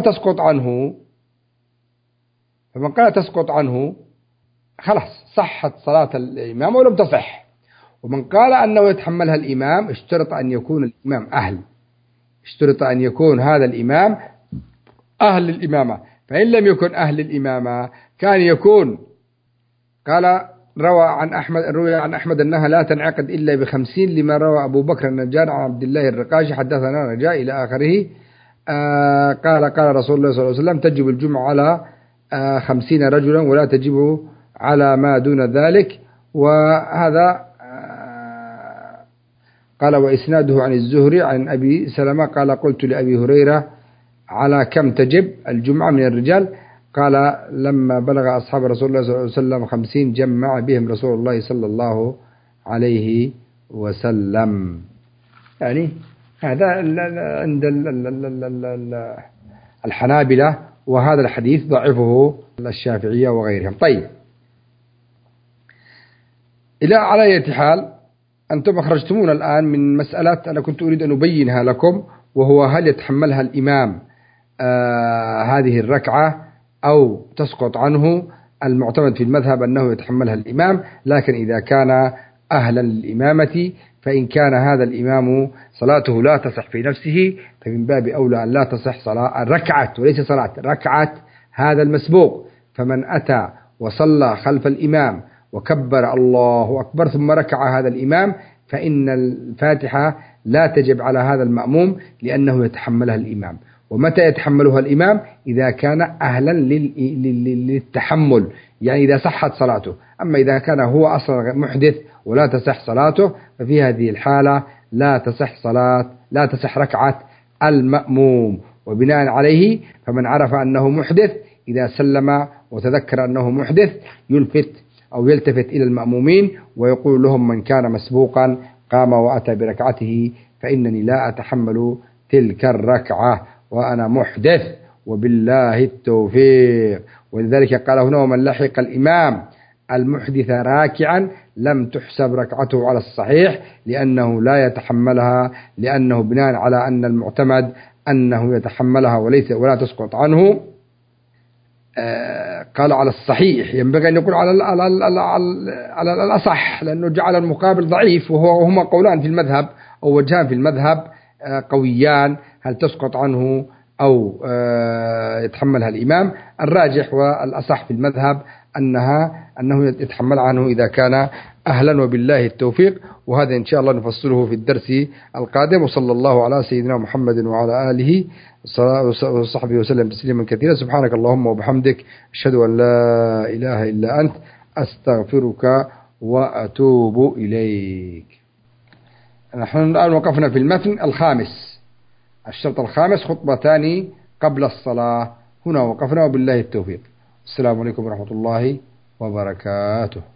تسقط عنه خلاص صحت صلاة الإمام ولم تصح. ومن قال أنه يتحملها الإمام اشترط أن يكون الإمام اشترط أن يكون هذا الإمام أهل للإمامة، فإن لم يكن أهل للإمامة كان يكون، قال روى عن أحمد أنها لا تنعقد إلا ب50 لما روى أبو بكر النجار عن عبد الله الرقاشي حدثنا رجاء إلى آخره. قال رسول الله صلى الله عليه وسلم تجب الجمعة على 50 رجلا ولا تجب على ما دون ذلك. وهذا قال وإسناده عن الزهري عن أبي سلمة قال قلت لأبي هريرة على كم تجب الجمعة من الرجال؟ قال لما بلغ أصحاب رسول الله صلى الله عليه وسلم 50 جمع بهم رسول الله صلى الله عليه وسلم. يعني هذا عند الحنابلة، وهذا الحديث ضعفه الشافعية وغيرهم. طيب على أي حال أنتم أخرجتمون الآن من مسألة أنا كنت أريد أن أبينها لكم، وهو هل يتحملها الإمام هذه الركعة أو تسقط عنه؟ المعتمد في المذهب أنه يتحملها الإمام، لكن إذا كان أهلا للإمامة، فإن كان هذا الإمام صلاته لا تصح في نفسه فمن باب أولى أن لا تصح صلاة الركعة وليس صلاة ركعة هذا المسبوق. فمن أتى وصلى خلف الإمام وكبر الله أكبر ثم ركع هذا الإمام فإن الفاتحة لا تجب على هذا المأموم لأنه يتحملها الإمام. ومتى يتحملها الإمام؟ إذا كان أهلا للتحمل، يعني إذا صحت صلاته. أما إذا كان هو أصلا محدث ولا تصح صلاته ففي هذه الحالة لا تصح ركعة المأموم. وبناء عليه فمن عرف أنه محدث إذا سلم وتذكر أنه محدث يلتفت إلى المأمومين ويقول لهم من كان مسبوقا قام وأتى بركعته فإنني لا أتحمل تلك الركعة وأنا محدث وبالله التوفيق. ولذلك قال هنا ومن لحق الإمام المحدث راكعا لم تحسب ركعته على الصحيح لأنه لا يتحملها، لأنه بناء على أن المعتمد أنه يتحملها ولا تسقط عنه. قال على الصحيح، ينبغي أن يقول على الأصح، لأنه جعل المقابل ضعيف، وهما قولان في المذهب أو وجهان في المذهب قويان، هل تسقط عنه أو يتحملها الإمام. الراجح والأصح في المذهب أنه يتحمل عنه إذا كان أهلا، وبالله التوفيق. وهذا إن شاء الله نفصله في الدرس القادم. وصلى الله على سيدنا محمد وعلى آله وصحبه وسلم تسليما كثيرا. سبحانك اللهم وبحمدك أشهد أن لا إله إلا أنت أستغفرك وأتوب إليك. نحن الآن وقفنا في المتن الخامس، الشرط الخامس خطبتان قبل الصلاة. هنا وقفنا وبالله التوفيق. السلام عليكم ورحمة الله وبركاته.